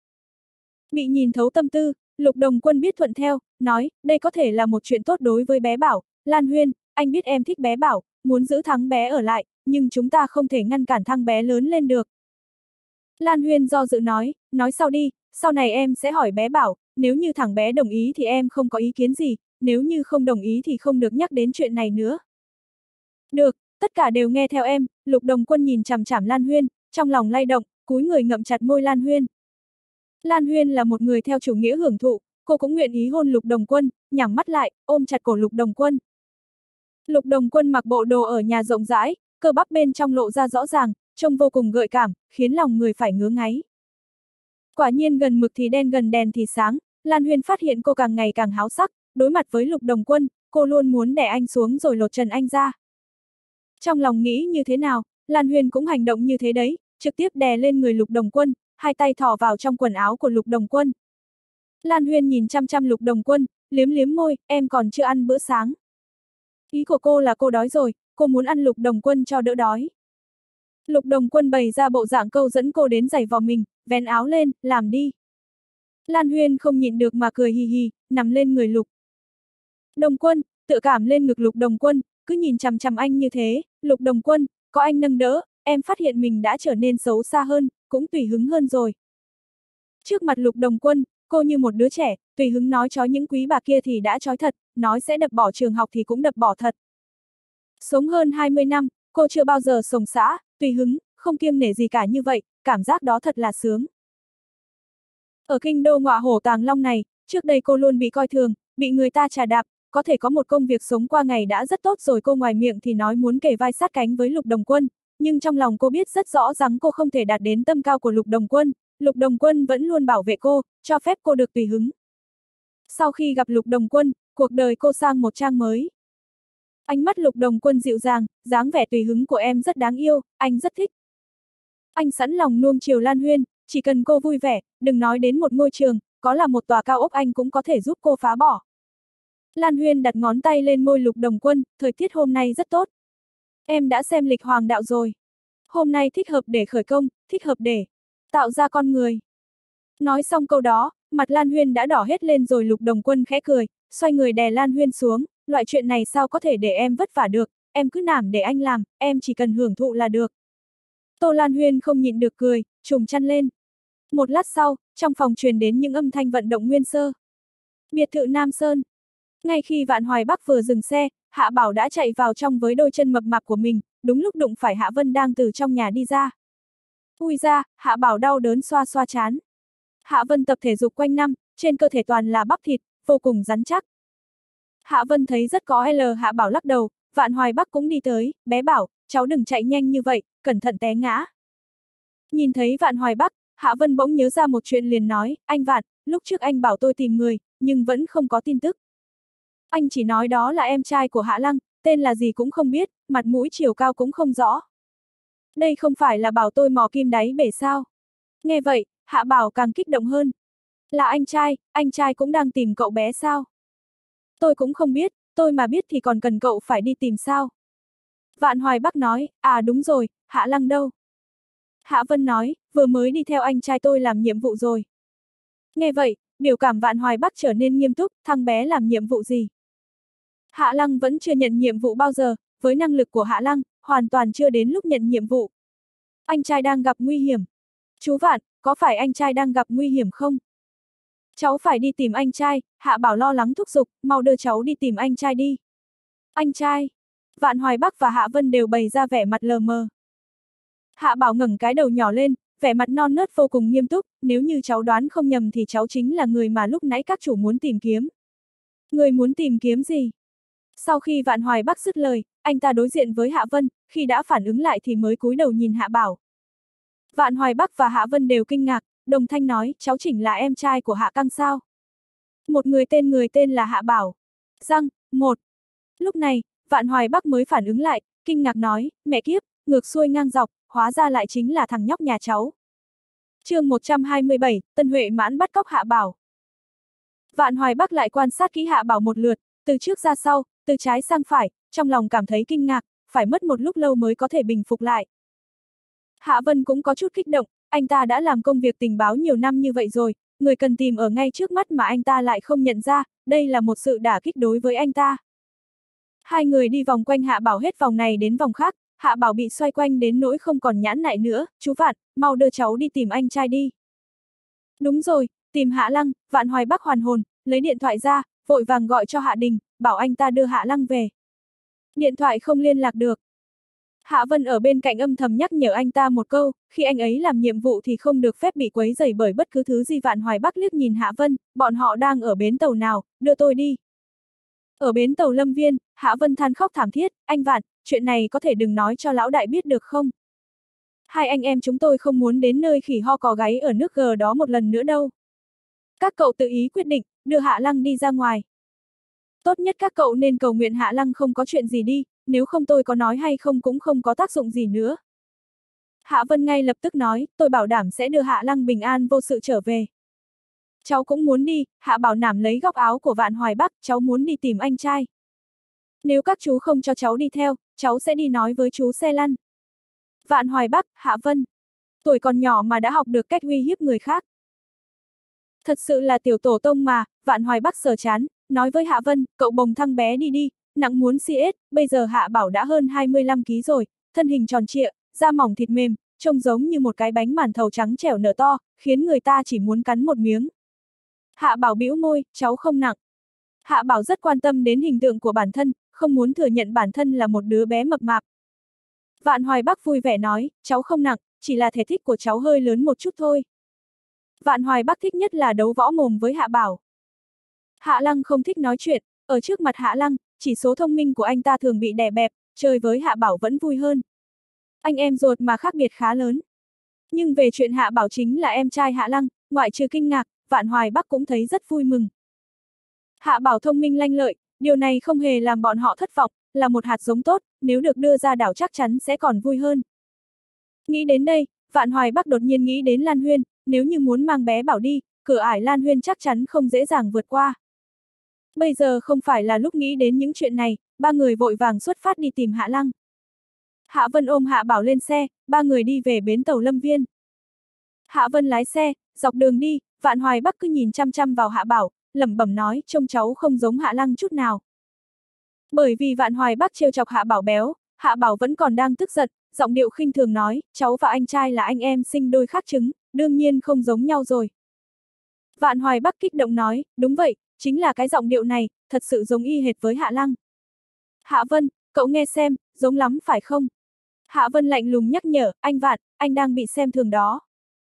Bị nhìn thấu tâm tư, Lục Đồng Quân biết thuận theo, nói, đây có thể là một chuyện tốt đối với bé Bảo, Lan Huyên, anh biết em thích bé Bảo, muốn giữ thằng bé ở lại, nhưng chúng ta không thể ngăn cản thằng bé lớn lên được. Lan Huyên do dự nói, nói sau đi, sau này em sẽ hỏi bé Bảo, nếu như thằng bé đồng ý thì em không có ý kiến gì, nếu như không đồng ý thì không được nhắc đến chuyện này nữa. Được, tất cả đều nghe theo em, Lục Đồng Quân nhìn chằm chằm Lan Huyên, trong lòng lay động, cúi người ngậm chặt môi Lan Huyên. Lan Huyên là một người theo chủ nghĩa hưởng thụ, cô cũng nguyện ý hôn Lục Đồng Quân, nhắm mắt lại, ôm chặt cổ Lục Đồng Quân. Lục Đồng Quân mặc bộ đồ ở nhà rộng rãi, cơ bắp bên trong lộ ra rõ ràng, trông vô cùng gợi cảm, khiến lòng người phải ngứa ngáy. Quả nhiên gần mực thì đen gần đèn thì sáng, Lan Huyên phát hiện cô càng ngày càng háo sắc, đối mặt với Lục Đồng Quân, cô luôn muốn đè anh xuống rồi lột trần anh ra. Trong lòng nghĩ như thế nào, Lan Huyên cũng hành động như thế đấy, trực tiếp đè lên người Lục Đồng Quân, hai tay thò vào trong quần áo của Lục Đồng Quân. Lan Huyên nhìn chăm chăm Lục Đồng Quân, liếm liếm môi, em còn chưa ăn bữa sáng. Ý của cô là cô đói rồi, cô muốn ăn Lục Đồng Quân cho đỡ đói. Lục Đồng Quân bày ra bộ dạng câu dẫn cô đến giày vò mình, vén áo lên, làm đi. Lan Huyên không nhịn được mà cười hì hì, nằm lên người Lục Đồng Quân, tự cảm lên ngực Lục Đồng Quân, cứ nhìn chằm chằm anh như thế, Lục Đồng Quân, có anh nâng đỡ, em phát hiện mình đã trở nên xấu xa hơn, cũng tùy hứng hơn rồi. Trước mặt Lục Đồng Quân, cô như một đứa trẻ, tùy hứng nói chói những quý bà kia thì đã chói thật, nói sẽ đập bỏ trường học thì cũng đập bỏ thật. Sống hơn hai mươi năm, cô chưa bao giờ sồng xã, tùy hứng, không kiêng nể gì cả như vậy, cảm giác đó thật là sướng. Ở kinh đô ngọa hổ Tàng Long này, trước đây cô luôn bị coi thường, bị người ta trà đạp, có thể có một công việc sống qua ngày đã rất tốt rồi, cô ngoài miệng thì nói muốn kề vai sát cánh với Lục Đồng Quân, nhưng trong lòng cô biết rất rõ rằng cô không thể đạt đến tâm cao của Lục Đồng Quân, Lục Đồng Quân vẫn luôn bảo vệ cô, cho phép cô được tùy hứng. Sau khi gặp Lục Đồng Quân, cuộc đời cô sang một trang mới. Ánh mắt Lục Đồng Quân dịu dàng, dáng vẻ tùy hứng của em rất đáng yêu, anh rất thích. Anh sẵn lòng nuông chiều Lan Huyên, chỉ cần cô vui vẻ, đừng nói đến một ngôi trường, có là một tòa cao ốc anh cũng có thể giúp cô phá bỏ. Lan Huyên đặt ngón tay lên môi Lục Đồng Quân, thời tiết hôm nay rất tốt. Em đã xem lịch hoàng đạo rồi. Hôm nay thích hợp để khởi công, thích hợp để tạo ra con người. Nói xong câu đó, mặt Lan Huyên đã đỏ hết lên rồi. Lục Đồng Quân khẽ cười, xoay người đè Lan Huyên xuống, loại chuyện này sao có thể để em vất vả được, em cứ nằm để anh làm, em chỉ cần hưởng thụ là được. Tô Lan Huyên không nhịn được cười, trùm chăn lên. Một lát sau, trong phòng truyền đến những âm thanh vận động nguyên sơ. Biệt thự Nam Sơn. Ngay khi Vạn Hoài Bắc vừa dừng xe, Hạ Bảo đã chạy vào trong với đôi chân mập mạp của mình, đúng lúc đụng phải Hạ Vân đang từ trong nhà đi ra. Ui ra, Hạ Bảo đau đớn xoa xoa trán. Hạ Vân tập thể dục quanh năm, trên cơ thể toàn là bắp thịt, vô cùng rắn chắc. Hạ Vân thấy rất có L. Hạ Bảo lắc đầu, Vạn Hoài Bắc cũng đi tới, bé Bảo, cháu đừng chạy nhanh như vậy, cẩn thận té ngã. Nhìn thấy Vạn Hoài Bắc, Hạ Vân bỗng nhớ ra một chuyện liền nói, anh Vạn, lúc trước anh bảo tôi tìm người, nhưng vẫn không có tin tức. Anh chỉ nói đó là em trai của Hạ Lăng, tên là gì cũng không biết, mặt mũi chiều cao cũng không rõ. Đây không phải là bảo tôi mò kim đáy bể sao? Nghe vậy, Hạ Bảo càng kích động hơn. Là anh trai, anh trai cũng đang tìm cậu bé sao? Tôi cũng không biết, tôi mà biết thì còn cần cậu phải đi tìm sao? Vạn Hoài Bắc nói, à đúng rồi, Hạ Lăng đâu? Hạ Vân nói, vừa mới đi theo anh trai tôi làm nhiệm vụ rồi. Nghe vậy, biểu cảm Vạn Hoài Bắc trở nên nghiêm túc, thằng bé làm nhiệm vụ gì? Hạ Lăng vẫn chưa nhận nhiệm vụ bao giờ, với năng lực của Hạ Lăng, hoàn toàn chưa đến lúc nhận nhiệm vụ. Anh trai đang gặp nguy hiểm. Chú Vạn, có phải anh trai đang gặp nguy hiểm không? Cháu phải đi tìm anh trai, Hạ Bảo lo lắng thúc giục, mau đưa cháu đi tìm anh trai đi. Anh trai. Vạn Hoài Bắc và Hạ Vân đều bày ra vẻ mặt lờ mờ. Hạ Bảo ngẩng cái đầu nhỏ lên, vẻ mặt non nớt vô cùng nghiêm túc, nếu như cháu đoán không nhầm thì cháu chính là người mà lúc nãy các chủ muốn tìm kiếm. Người muốn tìm kiếm gì? Sau khi Vạn Hoài Bắc dứt lời, anh ta đối diện với Hạ Vân, khi đã phản ứng lại thì mới cúi đầu nhìn Hạ Bảo. Vạn Hoài Bắc và Hạ Vân đều kinh ngạc, đồng thanh nói, cháu chỉnh là em trai của Hạ Căng sao? Một người tên người tên là Hạ Bảo. Răng, một. Lúc này, Vạn Hoài Bắc mới phản ứng lại, kinh ngạc nói, mẹ kiếp, ngược xuôi ngang dọc, hóa ra lại chính là thằng nhóc nhà cháu. Chương một trăm hai mươi bảy, Tân Huệ Mãn bắt cóc Hạ Bảo. Vạn Hoài Bắc lại quan sát kỹ Hạ Bảo một lượt, từ trước ra sau, từ trái sang phải, trong lòng cảm thấy kinh ngạc, phải mất một lúc lâu mới có thể bình phục lại. Hạ Vân cũng có chút kích động, anh ta đã làm công việc tình báo nhiều năm như vậy rồi, người cần tìm ở ngay trước mắt mà anh ta lại không nhận ra, đây là một sự đả kích đối với anh ta. Hai người đi vòng quanh Hạ Bảo hết vòng này đến vòng khác, Hạ Bảo bị xoay quanh đến nỗi không còn nhãn nại nữa, chú Vạn, mau đưa cháu đi tìm anh trai đi. Đúng rồi, tìm Hạ Lăng, Vạn Hoài Bắc hoàn hồn, lấy điện thoại ra, vội vàng gọi cho Hạ Đình, bảo anh ta đưa Hạ Lăng về. Điện thoại không liên lạc được. Hạ Vân ở bên cạnh âm thầm nhắc nhở anh ta một câu, khi anh ấy làm nhiệm vụ thì không được phép bị quấy rầy bởi bất cứ thứ gì. Vạn Hoài Bắc liếc nhìn Hạ Vân, bọn họ đang ở bến tàu nào, đưa tôi đi. Ở bến tàu Lâm Viên, Hạ Vân than khóc thảm thiết, anh Vạn, chuyện này có thể đừng nói cho lão đại biết được không? Hai anh em chúng tôi không muốn đến nơi khỉ ho cò gáy ở nước G đó một lần nữa đâu. Các cậu tự ý quyết định, đưa Hạ Lăng đi ra ngoài. Tốt nhất các cậu nên cầu nguyện Hạ Lăng không có chuyện gì đi, nếu không tôi có nói hay không cũng không có tác dụng gì nữa. Hạ Vân ngay lập tức nói, tôi bảo đảm sẽ đưa Hạ Lăng bình an vô sự trở về. Cháu cũng muốn đi, Hạ Bảo Nảm lấy góc áo của Vạn Hoài Bắc, cháu muốn đi tìm anh trai. Nếu các chú không cho cháu đi theo, cháu sẽ đi nói với chú xe lăn. Vạn Hoài Bắc, Hạ Vân. Tuổi còn nhỏ mà đã học được cách uy hiếp người khác. Thật sự là tiểu tổ tông mà, Vạn Hoài Bắc sờ chán, nói với Hạ Vân, cậu bồng thăng bé đi đi, nặng muốn xê ét, bây giờ Hạ Bảo đã hơn hai mươi lăm ki lô gam rồi, thân hình tròn trịa, da mỏng thịt mềm, trông giống như một cái bánh màn thầu trắng trẻo nở to, khiến người ta chỉ muốn cắn một miếng. Hạ Bảo bĩu môi, cháu không nặng. Hạ Bảo rất quan tâm đến hình tượng của bản thân, không muốn thừa nhận bản thân là một đứa bé mập mạp. Vạn Hoài Bắc vui vẻ nói, cháu không nặng, chỉ là thể tích của cháu hơi lớn một chút thôi. Vạn Hoài Bắc thích nhất là đấu võ mồm với Hạ Bảo. Hạ Lăng không thích nói chuyện, ở trước mặt Hạ Lăng, chỉ số thông minh của anh ta thường bị đè bẹp, chơi với Hạ Bảo vẫn vui hơn. Anh em ruột mà khác biệt khá lớn. Nhưng về chuyện Hạ Bảo chính là em trai Hạ Lăng, ngoại trừ kinh ngạc, Vạn Hoài Bắc cũng thấy rất vui mừng. Hạ Bảo thông minh lanh lợi, điều này không hề làm bọn họ thất vọng, là một hạt giống tốt, nếu được đưa ra đảo chắc chắn sẽ còn vui hơn. Nghĩ đến đây, Vạn Hoài Bắc đột nhiên nghĩ đến Lan Huyên, nếu như muốn mang bé Bảo đi, cửa ải Lan Huyên chắc chắn không dễ dàng vượt qua. Bây giờ không phải là lúc nghĩ đến những chuyện này, ba người vội vàng xuất phát đi tìm Hạ Lăng. Hạ Vân ôm Hạ Bảo lên xe, ba người đi về bến tàu Lâm Viên. Hạ Vân lái xe, dọc đường đi, Vạn Hoài Bắc cứ nhìn chăm chăm vào Hạ Bảo, lẩm bẩm nói, trông cháu không giống Hạ Lăng chút nào. Bởi vì Vạn Hoài Bắc trêu chọc Hạ Bảo béo, Hạ Bảo vẫn còn đang tức giận, giọng điệu khinh thường nói, cháu và anh trai là anh em sinh đôi khác trứng, đương nhiên không giống nhau rồi. Vạn Hoài Bắc kích động nói, đúng vậy, chính là cái giọng điệu này, thật sự giống y hệt với Hạ Lăng. Hạ Vân, cậu nghe xem, giống lắm phải không? Hạ Vân lạnh lùng nhắc nhở, anh Vạn, anh đang bị xem thường đó.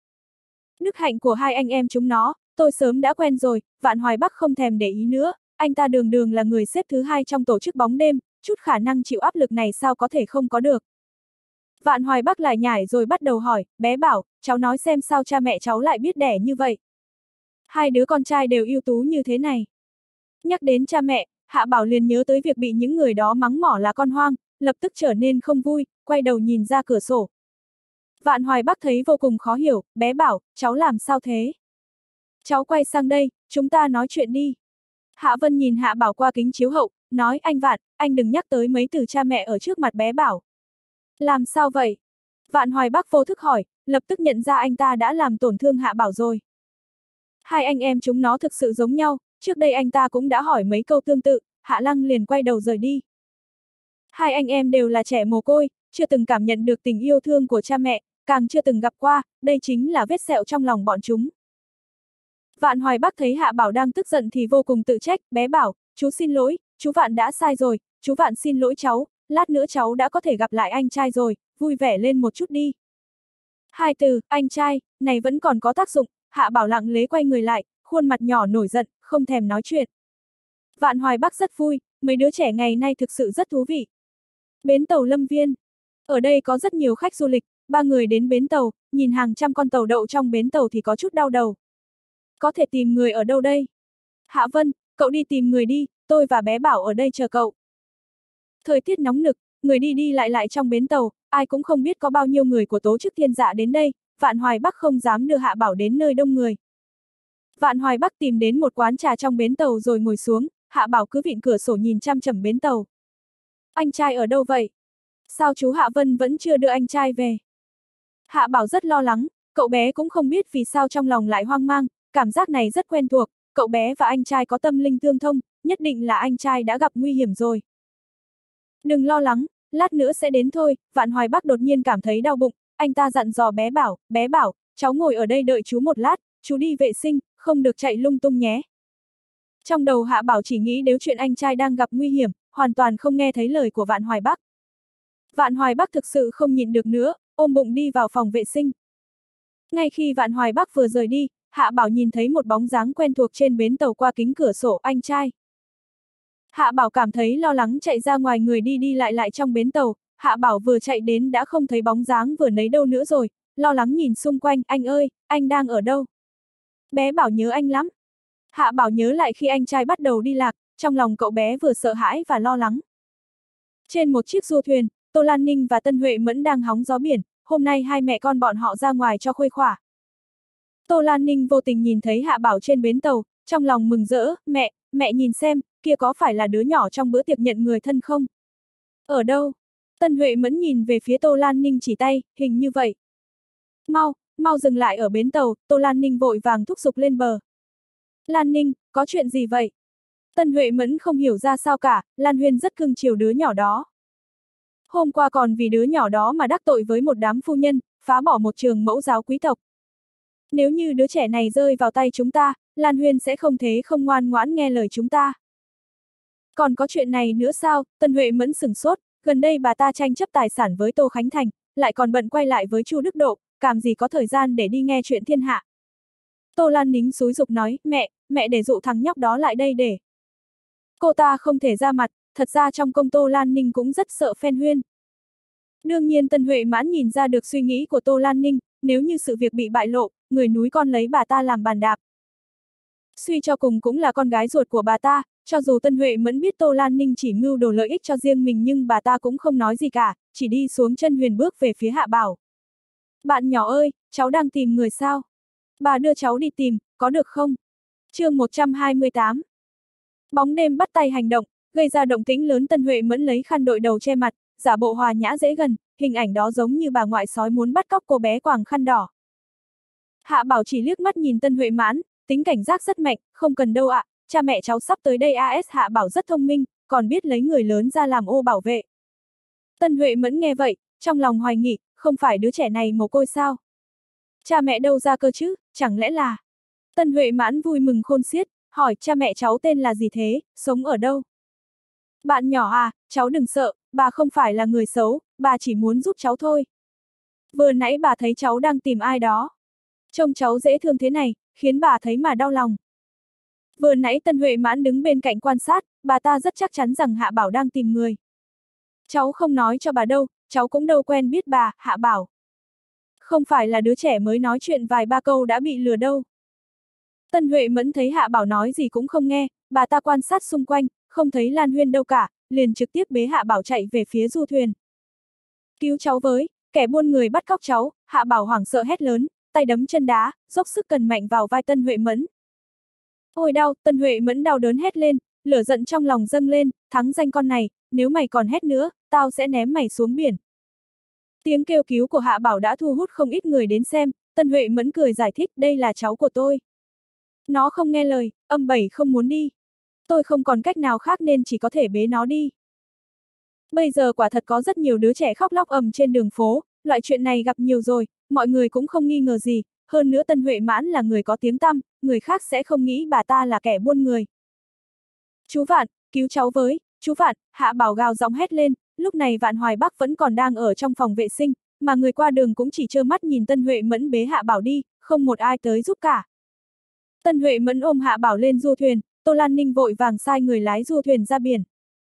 Đức hạnh của hai anh em chúng nó, tôi sớm đã quen rồi, Vạn Hoài Bắc không thèm để ý nữa, anh ta đường đường là người xếp thứ hai trong tổ chức bóng đêm, chút khả năng chịu áp lực này sao có thể không có được. Vạn Hoài Bắc lại nhảy rồi bắt đầu hỏi, bé Bảo, cháu nói xem sao cha mẹ cháu lại biết đẻ như vậy. Hai đứa con trai đều ưu tú như thế này. Nhắc đến cha mẹ, Hạ Bảo liền nhớ tới việc bị những người đó mắng mỏ là con hoang, lập tức trở nên không vui, quay đầu nhìn ra cửa sổ. Vạn Hoài Bắc thấy vô cùng khó hiểu, bé Bảo, cháu làm sao thế? Cháu quay sang đây, chúng ta nói chuyện đi. Hạ Vân nhìn Hạ Bảo qua kính chiếu hậu, nói anh Vạn, anh đừng nhắc tới mấy từ cha mẹ ở trước mặt bé Bảo. Làm sao vậy? Vạn Hoài Bắc vô thức hỏi, lập tức nhận ra anh ta đã làm tổn thương Hạ Bảo rồi. Hai anh em chúng nó thực sự giống nhau, trước đây anh ta cũng đã hỏi mấy câu tương tự, Hạ Lăng liền quay đầu rời đi. Hai anh em đều là trẻ mồ côi, chưa từng cảm nhận được tình yêu thương của cha mẹ, càng chưa từng gặp qua, đây chính là vết sẹo trong lòng bọn chúng. Vạn Hoài Bắc thấy Hạ Bảo đang tức giận thì vô cùng tự trách, bé Bảo, chú xin lỗi, chú Vạn đã sai rồi, chú Vạn xin lỗi cháu, lát nữa cháu đã có thể gặp lại anh trai rồi, vui vẻ lên một chút đi. Hai từ, anh trai, này vẫn còn có tác dụng, Hạ Bảo lặng lẽ quay người lại, khuôn mặt nhỏ nổi giận, không thèm nói chuyện. Vạn Hoài Bắc rất vui, mấy đứa trẻ ngày nay thực sự rất thú vị. Bến tàu Lâm Viên. Ở đây có rất nhiều khách du lịch, ba người đến bến tàu, nhìn hàng trăm con tàu đậu trong bến tàu thì có chút đau đầu. Có thể tìm người ở đâu đây? Hạ Vân, cậu đi tìm người đi, tôi và bé Bảo ở đây chờ cậu. Thời tiết nóng nực, người đi đi lại lại trong bến tàu, ai cũng không biết có bao nhiêu người của Tố Chức Thiên Dạ đến đây, Vạn Hoài Bắc không dám đưa Hạ Bảo đến nơi đông người. Vạn Hoài Bắc tìm đến một quán trà trong bến tàu rồi ngồi xuống, Hạ Bảo cứ vịn cửa sổ nhìn chăm chằm bến tàu. Anh trai ở đâu vậy? Sao chú Hạ Vân vẫn chưa đưa anh trai về? Hạ Bảo rất lo lắng, cậu bé cũng không biết vì sao trong lòng lại hoang mang, cảm giác này rất quen thuộc, cậu bé và anh trai có tâm linh tương thông, nhất định là anh trai đã gặp nguy hiểm rồi. Đừng lo lắng, lát nữa sẽ đến thôi, Vạn Hoài Bắc đột nhiên cảm thấy đau bụng, anh ta dặn dò bé Bảo, bé Bảo, cháu ngồi ở đây đợi chú một lát, chú đi vệ sinh, không được chạy lung tung nhé. Trong đầu Hạ Bảo chỉ nghĩ đến chuyện anh trai đang gặp nguy hiểm, hoàn toàn không nghe thấy lời của Vạn Hoài Bắc. Vạn Hoài Bắc thực sự không nhịn được nữa, ôm bụng đi vào phòng vệ sinh. Ngay khi Vạn Hoài Bắc vừa rời đi, Hạ Bảo nhìn thấy một bóng dáng quen thuộc trên bến tàu qua kính cửa sổ, anh trai. Hạ Bảo cảm thấy lo lắng chạy ra ngoài, người đi đi lại lại trong bến tàu, Hạ Bảo vừa chạy đến đã không thấy bóng dáng vừa nấy đâu nữa rồi, lo lắng nhìn xung quanh, anh ơi, anh đang ở đâu? Bé Bảo nhớ anh lắm. Hạ Bảo nhớ lại khi anh trai bắt đầu đi lạc, trong lòng cậu bé vừa sợ hãi và lo lắng. Trên một chiếc du thuyền, Tô Lan Ninh và Tân Huệ Mẫn đang hóng gió biển, hôm nay hai mẹ con bọn họ ra ngoài cho khuây khỏa. Tô Lan Ninh vô tình nhìn thấy Hạ Bảo trên bến tàu, trong lòng mừng rỡ, mẹ, mẹ nhìn xem, kia có phải là đứa nhỏ trong bữa tiệc nhận người thân không? Ở đâu? Tân Huệ Mẫn nhìn về phía Tô Lan Ninh chỉ tay, hình như vậy. Mau, mau dừng lại ở bến tàu, Tô Lan Ninh vội vàng thúc giục lên bờ. Lan Ninh, có chuyện gì vậy? Tân Huệ Mẫn không hiểu ra sao cả, Lan Huyên rất cưng chiều đứa nhỏ đó. Hôm qua còn vì đứa nhỏ đó mà đắc tội với một đám phu nhân, phá bỏ một trường mẫu giáo quý tộc. Nếu như đứa trẻ này rơi vào tay chúng ta, Lan Huyên sẽ không thế không ngoan ngoãn nghe lời chúng ta. Còn có chuyện này nữa sao? Tân Huệ Mẫn sửng sốt, gần đây bà ta tranh chấp tài sản với Tô Khánh Thành, lại còn bận quay lại với Chu Đức Độ, làm gì có thời gian để đi nghe chuyện thiên hạ. Tô Lan Nính xúi giục nói, mẹ, mẹ để dụ thằng nhóc đó lại đây để. Cô ta không thể ra mặt, thật ra trong công Tô Lan Ninh cũng rất sợ phen huyên. Đương nhiên Tân Huệ Mãn nhìn ra được suy nghĩ của Tô Lan Ninh, nếu như sự việc bị bại lộ, người núi con lấy bà ta làm bàn đạp. Suy cho cùng cũng là con gái ruột của bà ta, cho dù Tân Huệ Mẫn biết Tô Lan Ninh chỉ mưu đồ lợi ích cho riêng mình nhưng bà ta cũng không nói gì cả, chỉ đi xuống chân huyền bước về phía Hạ Bảo. Bạn nhỏ ơi, cháu đang tìm người sao? Bà đưa cháu đi tìm, có được không? Chương một trăm hai mươi tám. Bóng đêm bắt tay hành động, gây ra động tĩnh lớn. Tân Huệ Mẫn lấy khăn đội đầu che mặt, giả bộ hòa nhã dễ gần, hình ảnh đó giống như bà ngoại sói muốn bắt cóc cô bé quàng khăn đỏ. Hạ Bảo chỉ liếc mắt nhìn Tân Huệ Mãn, tính cảnh giác rất mạnh, không cần đâu ạ, à, cha mẹ cháu sắp tới đây. a ét Hạ Bảo rất thông minh, còn biết lấy người lớn ra làm ô bảo vệ. Tân Huệ Mẫn nghe vậy, trong lòng hoài nghi, không phải đứa trẻ này mồ côi sao? Cha mẹ đâu ra cơ chứ, chẳng lẽ là... Tân Huệ Mãn vui mừng khôn xiết, hỏi cha mẹ cháu tên là gì thế, sống ở đâu? Bạn nhỏ à, cháu đừng sợ, bà không phải là người xấu, bà chỉ muốn giúp cháu thôi. Vừa nãy bà thấy cháu đang tìm ai đó. Trông cháu dễ thương thế này, khiến bà thấy mà đau lòng. Vừa nãy Tân Huệ Mãn đứng bên cạnh quan sát, bà ta rất chắc chắn rằng Hạ Bảo đang tìm người. Cháu không nói cho bà đâu, cháu cũng đâu quen biết bà, Hạ Bảo. Không phải là đứa trẻ mới nói chuyện vài ba câu đã bị lừa đâu. Tân Huệ Mẫn thấy Hạ Bảo nói gì cũng không nghe, bà ta quan sát xung quanh, không thấy Lan Huyên đâu cả, liền trực tiếp bế Hạ Bảo chạy về phía du thuyền. Cứu cháu với, kẻ buôn người bắt cóc cháu, Hạ Bảo hoảng sợ hét lớn, tay đấm chân đá, dốc sức cần mạnh vào vai Tân Huệ Mẫn. Ôi đau, Tân Huệ Mẫn đau đớn hét lên, lửa giận trong lòng dâng lên, thắng danh con này, nếu mày còn hét nữa, tao sẽ ném mày xuống biển. Tiếng kêu cứu của Hạ Bảo đã thu hút không ít người đến xem, Tân Huệ Mẫn cười giải thích, đây là cháu của tôi. Nó không nghe lời, âm bảy không muốn đi. Tôi không còn cách nào khác nên chỉ có thể bế nó đi. Bây giờ quả thật có rất nhiều đứa trẻ khóc lóc ầm trên đường phố, loại chuyện này gặp nhiều rồi, mọi người cũng không nghi ngờ gì, hơn nữa Tân Huệ Mãn là người có tiếng tăm, người khác sẽ không nghĩ bà ta là kẻ buôn người. Chú Vạn, cứu cháu với, chú Vạn, Hạ Bảo gào giọng hét lên, lúc này Vạn Hoài Bắc vẫn còn đang ở trong phòng vệ sinh, mà người qua đường cũng chỉ trơ mắt nhìn Tân Huệ Mẫn bế Hạ Bảo đi, không một ai tới giúp cả. Tân Huệ Mẫn ôm Hạ Bảo lên du thuyền, Tô Lan Ninh vội vàng sai người lái du thuyền ra biển.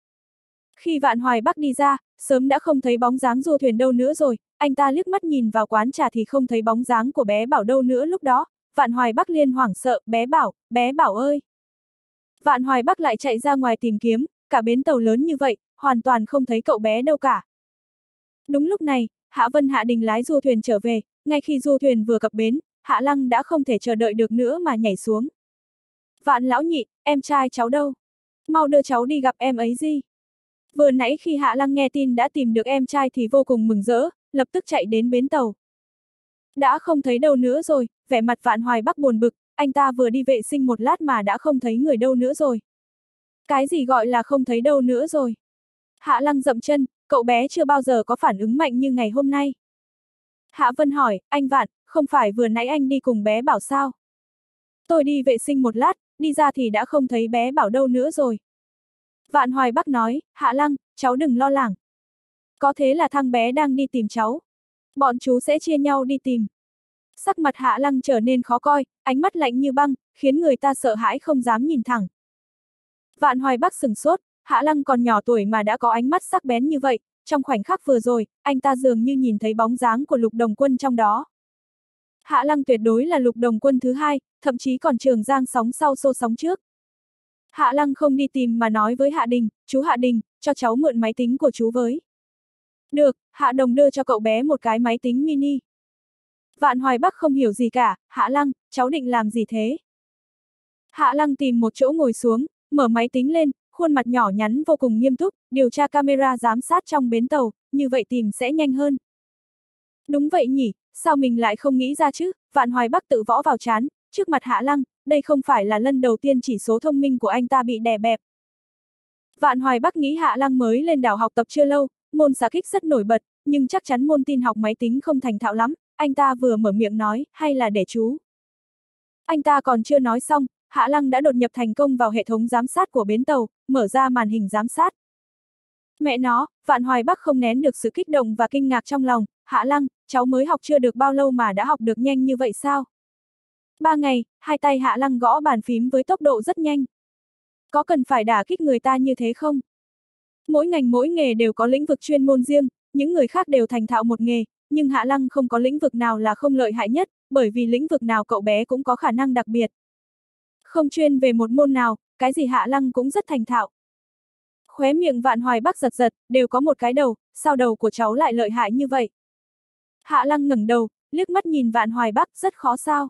Khi Vạn Hoài Bắc đi ra, sớm đã không thấy bóng dáng du thuyền đâu nữa rồi, anh ta liếc mắt nhìn vào quán trà thì không thấy bóng dáng của bé Bảo đâu nữa lúc đó, Vạn Hoài Bắc liền hoảng sợ, bé Bảo, bé Bảo ơi. Vạn Hoài Bắc lại chạy ra ngoài tìm kiếm, cả bến tàu lớn như vậy, hoàn toàn không thấy cậu bé đâu cả. Đúng lúc này, Hạ Vân Hạ Đình lái du thuyền trở về, ngay khi du thuyền vừa cập bến, Hạ Lăng đã không thể chờ đợi được nữa mà nhảy xuống. Vạn lão nhị, em trai cháu đâu? Mau đưa cháu đi gặp em ấy gì? Vừa nãy khi Hạ Lăng nghe tin đã tìm được em trai thì vô cùng mừng rỡ, lập tức chạy đến bến tàu. Đã không thấy đâu nữa rồi, vẻ mặt Vạn Hoài Bắc buồn bực, anh ta vừa đi vệ sinh một lát mà đã không thấy người đâu nữa rồi. Cái gì gọi là không thấy đâu nữa rồi? Hạ Lăng dậm chân, cậu bé chưa bao giờ có phản ứng mạnh như ngày hôm nay. Hạ Vân hỏi, anh Vạn, không phải vừa nãy anh đi cùng bé Bảo sao? Tôi đi vệ sinh một lát, đi ra thì đã không thấy bé Bảo đâu nữa rồi. Vạn Hoài Bắc nói, Hạ Lăng, cháu đừng lo lắng. Có thế là thằng bé đang đi tìm cháu. Bọn chú sẽ chia nhau đi tìm. Sắc mặt Hạ Lăng trở nên khó coi, ánh mắt lạnh như băng, khiến người ta sợ hãi không dám nhìn thẳng. Vạn Hoài Bắc sửng sốt, Hạ Lăng còn nhỏ tuổi mà đã có ánh mắt sắc bén như vậy, trong khoảnh khắc vừa rồi, anh ta dường như nhìn thấy bóng dáng của Lục Đồng Quân trong đó. Hạ Lăng tuyệt đối là Lục Đồng Quân thứ hai, thậm chí còn Trường Giang sóng sau xô sóng trước. Hạ Lăng không đi tìm mà nói với Hạ Đình, chú Hạ Đình, cho cháu mượn máy tính của chú với. Được, Hạ Đồng đưa cho cậu bé một cái máy tính mini. Vạn Hoài Bắc không hiểu gì cả, Hạ Lăng, cháu định làm gì thế? Hạ Lăng tìm một chỗ ngồi xuống, mở máy tính lên, khuôn mặt nhỏ nhắn vô cùng nghiêm túc, điều tra camera giám sát trong bến tàu, như vậy tìm sẽ nhanh hơn. Đúng vậy nhỉ, sao mình lại không nghĩ ra chứ? Vạn Hoài Bắc tự võ vào trán, trước mặt Hạ Lăng, đây không phải là lần đầu tiên chỉ số thông minh của anh ta bị đè bẹp. Vạn Hoài Bắc nghĩ Hạ Lăng mới lên đảo học tập chưa lâu, môn xạ kích rất nổi bật, nhưng chắc chắn môn tin học máy tính không thành thạo lắm, anh ta vừa mở miệng nói, hay là để chú. Anh ta còn chưa nói xong, Hạ Lăng đã đột nhập thành công vào hệ thống giám sát của bến tàu, mở ra màn hình giám sát. Mẹ nó, Vạn Hoài Bắc không nén được sự kích động và kinh ngạc trong lòng, Hạ Lăng, cháu mới học chưa được bao lâu mà đã học được nhanh như vậy sao? Ba ngày, hai tay Hạ Lăng gõ bàn phím với tốc độ rất nhanh. Có cần phải đả kích người ta như thế không? Mỗi ngành mỗi nghề đều có lĩnh vực chuyên môn riêng, những người khác đều thành thạo một nghề, nhưng Hạ Lăng không có lĩnh vực nào là không lợi hại nhất, bởi vì lĩnh vực nào cậu bé cũng có khả năng đặc biệt. Không chuyên về một môn nào, cái gì Hạ Lăng cũng rất thành thạo. Khóe miệng Vạn Hoài Bắc giật giật, đều có một cái đầu, sao đầu của cháu lại lợi hại như vậy? Hạ Lăng ngẩng đầu, liếc mắt nhìn Vạn Hoài Bắc, rất khó sao?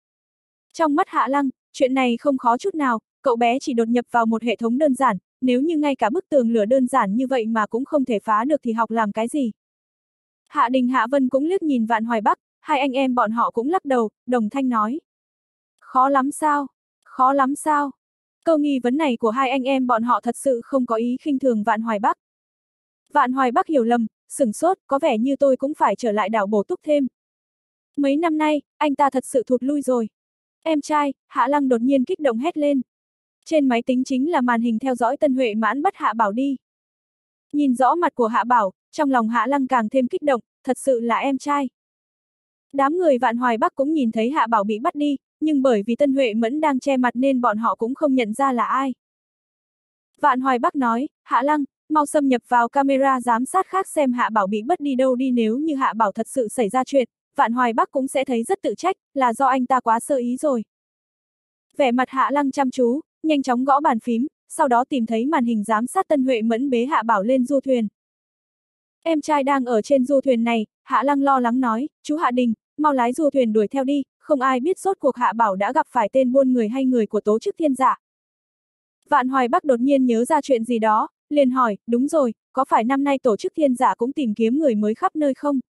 Trong mắt Hạ Lăng, chuyện này không khó chút nào, cậu bé chỉ đột nhập vào một hệ thống đơn giản, nếu như ngay cả bức tường lửa đơn giản như vậy mà cũng không thể phá được thì học làm cái gì? Hạ Đình Hạ Vân cũng liếc nhìn Vạn Hoài Bắc, hai anh em bọn họ cũng lắc đầu, đồng thanh nói. Khó lắm sao? Khó lắm sao? Câu nghi vấn này của hai anh em bọn họ thật sự không có ý khinh thường Vạn Hoài Bắc. Vạn Hoài Bắc hiểu lầm, sửng sốt, có vẻ như tôi cũng phải trở lại đảo bổ túc thêm. Mấy năm nay, anh ta thật sự thụt lui rồi. Em trai, Hạ Lăng đột nhiên kích động hét lên. Trên máy tính chính là màn hình theo dõi Tân Huệ Mãn bắt Hạ Bảo đi. Nhìn rõ mặt của Hạ Bảo, trong lòng Hạ Lăng càng thêm kích động, thật sự là em trai. Đám người Vạn Hoài Bắc cũng nhìn thấy Hạ Bảo bị bắt đi, nhưng bởi vì Tân Huệ Mẫn đang che mặt nên bọn họ cũng không nhận ra là ai. Vạn Hoài Bắc nói, Hạ Lăng, mau xâm nhập vào camera giám sát khác xem Hạ Bảo bị bắt đi đâu đi, nếu như Hạ Bảo thật sự xảy ra chuyện, Vạn Hoài Bắc cũng sẽ thấy rất tự trách, là do anh ta quá sơ ý rồi. Vẻ mặt Hạ Lăng chăm chú, nhanh chóng gõ bàn phím, sau đó tìm thấy màn hình giám sát Tân Huệ Mẫn bế Hạ Bảo lên du thuyền. Em trai đang ở trên du thuyền này, Hạ Lăng lo lắng nói, chú Hạ Đình, mau lái du thuyền đuổi theo đi, không ai biết rốt cuộc Hạ Bảo đã gặp phải tên buôn người hay người của tổ chức thiên giả. Vạn Hoài Bắc đột nhiên nhớ ra chuyện gì đó, liền hỏi, đúng rồi, có phải năm nay tổ chức thiên giả cũng tìm kiếm người mới khắp nơi không?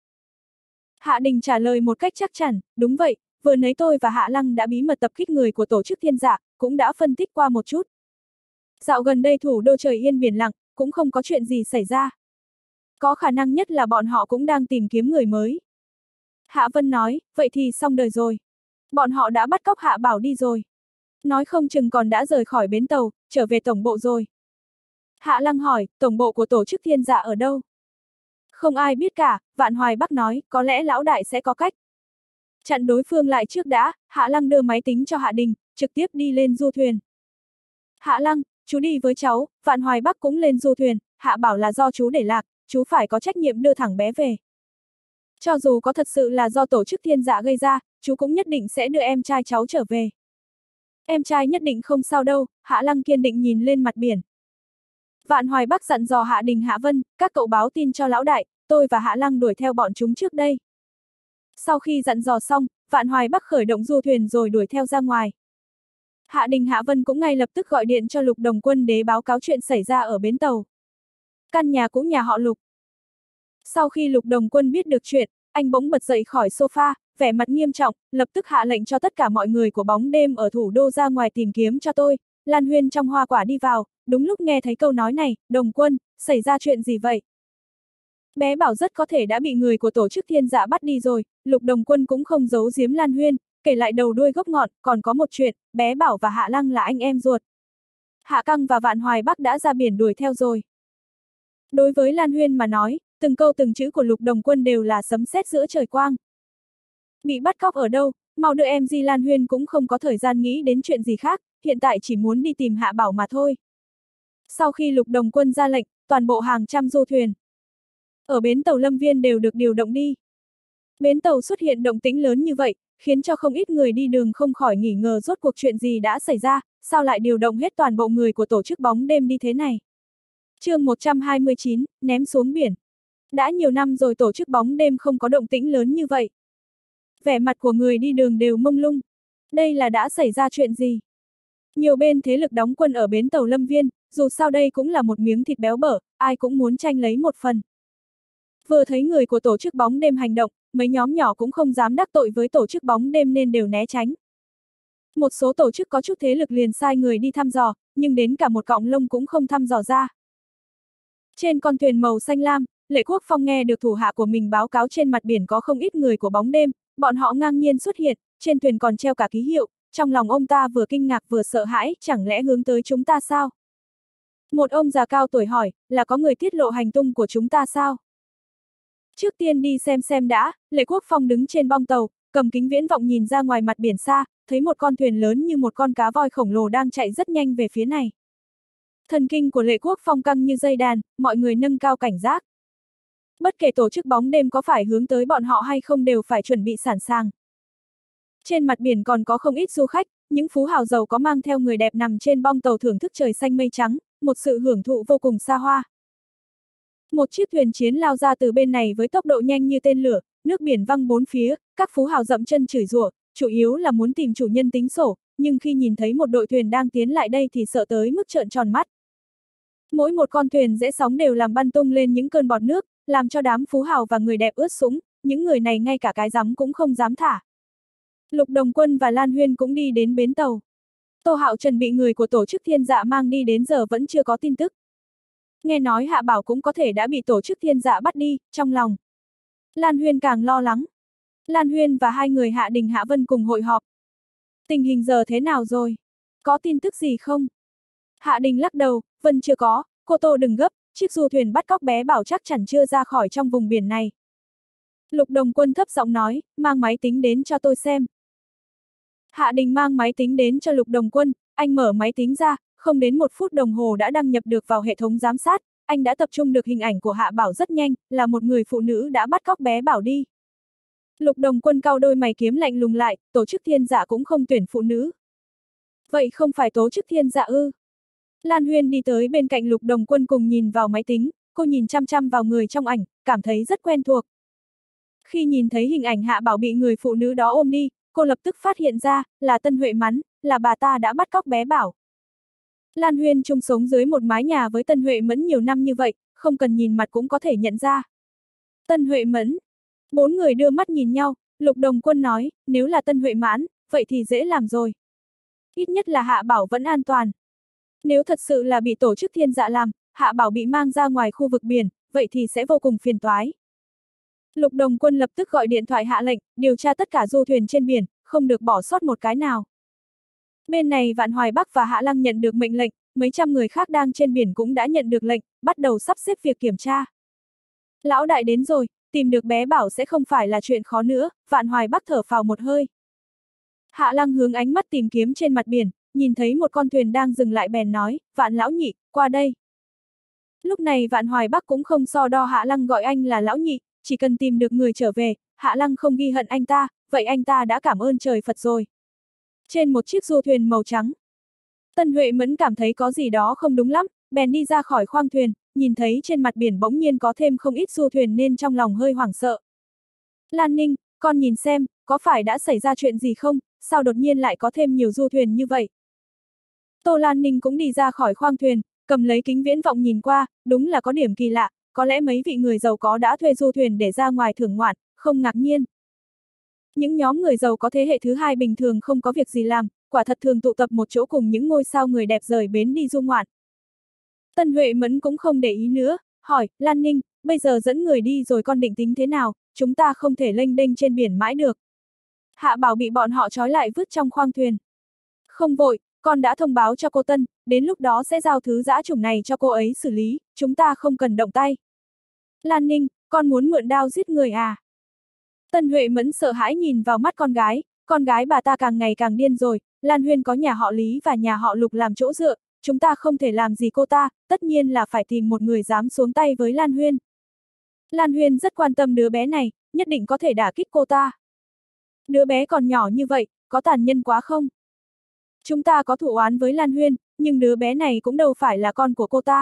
Hạ Đình trả lời một cách chắc chắn, đúng vậy, vừa nãy tôi và Hạ Lăng đã bí mật tập kích người của tổ chức thiên giả, cũng đã phân tích qua một chút. Dạo gần đây thủ đô trời yên biển lặng, cũng không có chuyện gì xảy ra. Có khả năng nhất là bọn họ cũng đang tìm kiếm người mới. Hạ Vân nói, vậy thì xong đời rồi. Bọn họ đã bắt cóc Hạ Bảo đi rồi. Nói không chừng còn đã rời khỏi bến tàu, trở về tổng bộ rồi. Hạ Lăng hỏi, tổng bộ của tổ chức thiên giả ở đâu? Không ai biết cả, Vạn Hoài Bắc nói, có lẽ lão đại sẽ có cách. Chặn đối phương lại trước đã, Hạ Lăng đưa máy tính cho Hạ Đình, trực tiếp đi lên du thuyền. Hạ Lăng, chú đi với cháu, Vạn Hoài Bắc cũng lên du thuyền, Hạ Bảo là do chú để lạc, chú phải có trách nhiệm đưa thẳng bé về. Cho dù có thật sự là do tổ chức thiên giả gây ra, chú cũng nhất định sẽ đưa em trai cháu trở về. Em trai nhất định không sao đâu, Hạ Lăng kiên định nhìn lên mặt biển. Vạn Hoài Bắc dặn dò Hạ Đình Hạ Vân, các cậu báo tin cho lão đại, tôi và Hạ Lăng đuổi theo bọn chúng trước đây. Sau khi dặn dò xong, Vạn Hoài Bắc khởi động du thuyền rồi đuổi theo ra ngoài. Hạ Đình Hạ Vân cũng ngay lập tức gọi điện cho Lục Đồng Quân để báo cáo chuyện xảy ra ở bến tàu. Căn nhà cũ nhà họ Lục. Sau khi Lục Đồng Quân biết được chuyện, anh bỗng bật dậy khỏi sofa, vẻ mặt nghiêm trọng, lập tức hạ lệnh cho tất cả mọi người của bóng đêm ở thủ đô ra ngoài tìm kiếm cho tôi. Lan Huyên trong hoa quả đi vào, đúng lúc nghe thấy câu nói này, Đồng Quân, xảy ra chuyện gì vậy? Bé Bảo rất có thể đã bị người của tổ chức thiên giả bắt đi rồi, Lục Đồng Quân cũng không giấu giếm Lan Huyên, kể lại đầu đuôi gốc ngọn, còn có một chuyện, bé Bảo và Hạ Lăng là anh em ruột. Hạ Căng và Vạn Hoài Bắc đã ra biển đuổi theo rồi. Đối với Lan Huyên mà nói, từng câu từng chữ của Lục Đồng Quân đều là sấm sét giữa trời quang. Bị bắt cóc ở đâu, mau đưa em Di Lan Huyên cũng không có thời gian nghĩ đến chuyện gì khác, hiện tại chỉ muốn đi tìm Hạ Bảo mà thôi. Sau khi Lục Đồng Quân ra lệnh, toàn bộ hàng trăm du thuyền ở bến tàu Lâm Viên đều được điều động đi. Bến tàu xuất hiện động tĩnh lớn như vậy, khiến cho không ít người đi đường không khỏi nghi ngờ rốt cuộc chuyện gì đã xảy ra, sao lại điều động hết toàn bộ người của tổ chức bóng đêm đi thế này. Chương một trăm hai mươi chín, ném xuống biển. Đã nhiều năm rồi tổ chức bóng đêm không có động tĩnh lớn như vậy. Vẻ mặt của người đi đường đều mông lung. Đây là đã xảy ra chuyện gì? Nhiều bên thế lực đóng quân ở bến tàu Lâm Viên, dù sao đây cũng là một miếng thịt béo bở, ai cũng muốn tranh lấy một phần. Vừa thấy người của tổ chức bóng đêm hành động, mấy nhóm nhỏ cũng không dám đắc tội với tổ chức bóng đêm nên đều né tránh. Một số tổ chức có chút thế lực liền sai người đi thăm dò, nhưng đến cả một cọng lông cũng không thăm dò ra. Trên con thuyền màu xanh lam, Lệ Quốc Phong nghe được thủ hạ của mình báo cáo trên mặt biển có không ít người của bóng đêm, bọn họ ngang nhiên xuất hiện, trên thuyền còn treo cả ký hiệu, trong lòng ông ta vừa kinh ngạc vừa sợ hãi, chẳng lẽ hướng tới chúng ta sao? Một ông già cao tuổi hỏi, là có người tiết lộ hành tung của chúng ta sao? Trước tiên đi xem xem đã, Lệ Quốc Phong đứng trên bong tàu, cầm kính viễn vọng nhìn ra ngoài mặt biển xa, thấy một con thuyền lớn như một con cá voi khổng lồ đang chạy rất nhanh về phía này. Thần kinh của Lệ Quốc Phong căng như dây đàn, mọi người nâng cao cảnh giác. Bất kể tổ chức bóng đêm có phải hướng tới bọn họ hay không đều phải chuẩn bị sẵn sàng. Trên mặt biển còn có không ít du khách, những phú hào giàu có mang theo người đẹp nằm trên bong tàu thưởng thức trời xanh mây trắng, một sự hưởng thụ vô cùng xa hoa. Một chiếc thuyền chiến lao ra từ bên này với tốc độ nhanh như tên lửa, nước biển văng bốn phía, các phú hào dậm chân chửi rủa, chủ yếu là muốn tìm chủ nhân tính sổ, nhưng khi nhìn thấy một đội thuyền đang tiến lại đây thì sợ tới mức trợn tròn mắt. Mỗi một con thuyền rẽ sóng đều làm bắn tung lên những cơn bọt nước, làm cho đám phú hào và người đẹp ướt sũng, những người này ngay cả cái rắm cũng không dám thả. Lục Đồng Quân và Lan Huyên cũng đi đến bến tàu. Tô Hạo Trần bị người của tổ chức Thiên Dạ mang đi đến giờ vẫn chưa có tin tức. Nghe nói Hạ Bảo cũng có thể đã bị tổ chức Thiên Dạ bắt đi, trong lòng Lan Huyên càng lo lắng. Lan Huyên và hai người Hạ Đình Hạ Vân cùng hội họp. Tình hình giờ thế nào rồi? Có tin tức gì không? Hạ Đình lắc đầu, Vân chưa có, cô Tô đừng gấp, chiếc du thuyền bắt cóc bé Bảo chắc chắn chưa ra khỏi trong vùng biển này. Lục Đồng Quân thấp giọng nói, mang máy tính đến cho tôi xem. Hạ Đình mang máy tính đến cho Lục Đồng Quân, anh mở máy tính ra, không đến một phút đồng hồ đã đăng nhập được vào hệ thống giám sát, anh đã tập trung được hình ảnh của Hạ Bảo rất nhanh, là một người phụ nữ đã bắt cóc bé Bảo đi. Lục Đồng Quân cau đôi mày kiếm lạnh lùng lại, tổ chức Thiên Dạ cũng không tuyển phụ nữ. Vậy không phải tổ chức Thiên Dạ ư? Lan Huyên đi tới bên cạnh Lục Đồng Quân cùng nhìn vào máy tính, cô nhìn chăm chăm vào người trong ảnh, cảm thấy rất quen thuộc. Khi nhìn thấy hình ảnh Hạ Bảo bị người phụ nữ đó ôm đi, cô lập tức phát hiện ra, là Tân Huệ Mẫn, là bà ta đã bắt cóc bé Bảo. Lan Huyên chung sống dưới một mái nhà với Tân Huệ Mẫn nhiều năm như vậy, không cần nhìn mặt cũng có thể nhận ra. Tân Huệ Mẫn. Bốn người đưa mắt nhìn nhau, Lục Đồng Quân nói, nếu là Tân Huệ Mẫn, vậy thì dễ làm rồi. Ít nhất là Hạ Bảo vẫn an toàn. Nếu thật sự là bị tổ chức Thiên Dạ làm, Hạ Bảo bị mang ra ngoài khu vực biển, vậy thì sẽ vô cùng phiền toái. Lục Đồng Quân lập tức gọi điện thoại hạ lệnh, điều tra tất cả du thuyền trên biển, không được bỏ sót một cái nào. Bên này Vạn Hoài Bắc và Hạ Lăng nhận được mệnh lệnh, mấy trăm người khác đang trên biển cũng đã nhận được lệnh, bắt đầu sắp xếp việc kiểm tra. Lão đại đến rồi, tìm được bé Bảo sẽ không phải là chuyện khó nữa, Vạn Hoài Bắc thở phào một hơi. Hạ Lăng hướng ánh mắt tìm kiếm trên mặt biển, nhìn thấy một con thuyền đang dừng lại bèn nói, Vạn lão nhị, qua đây. Lúc này Vạn Hoài Bắc cũng không so đo Hạ Lăng gọi anh là lão nhị, chỉ cần tìm được người trở về, Hạ Lăng không ghi hận anh ta, vậy anh ta đã cảm ơn trời Phật rồi. Trên một chiếc du thuyền màu trắng, Tân Huệ Mẫn cảm thấy có gì đó không đúng lắm, bèn đi ra khỏi khoang thuyền, nhìn thấy trên mặt biển bỗng nhiên có thêm không ít du thuyền nên trong lòng hơi hoảng sợ. Lan Ninh, con nhìn xem, có phải đã xảy ra chuyện gì không, sao đột nhiên lại có thêm nhiều du thuyền như vậy? Tô Lan Ninh cũng đi ra khỏi khoang thuyền, cầm lấy kính viễn vọng nhìn qua, đúng là có điểm kỳ lạ, có lẽ mấy vị người giàu có đã thuê du thuyền để ra ngoài thưởng ngoạn, không ngạc nhiên. Những nhóm người giàu có thế hệ thứ hai bình thường không có việc gì làm, quả thật thường tụ tập một chỗ cùng những ngôi sao người đẹp rời bến đi du ngoạn. Tân Huệ Mẫn cũng không để ý nữa, hỏi, Lan Ninh, bây giờ dẫn người đi rồi con định tính thế nào, chúng ta không thể lênh đênh trên biển mãi được. Hạ Bảo bị bọn họ trói lại vứt trong khoang thuyền. Không vội, con đã thông báo cho cô Tân, đến lúc đó sẽ giao thứ dã chủng này cho cô ấy xử lý, chúng ta không cần động tay. Lan Ninh, con muốn mượn đao giết người à? Tân Huệ Mẫn sợ hãi nhìn vào mắt con gái, con gái bà ta càng ngày càng điên rồi, Lan Huyên có nhà họ Lý và nhà họ Lục làm chỗ dựa, chúng ta không thể làm gì cô ta, tất nhiên là phải tìm một người dám xuống tay với Lan Huyên. Lan Huyên rất quan tâm đứa bé này, nhất định có thể đả kích cô ta. Đứa bé còn nhỏ như vậy, có tàn nhân quá không? Chúng ta có thù oán với Lan Huyên, nhưng đứa bé này cũng đâu phải là con của cô ta.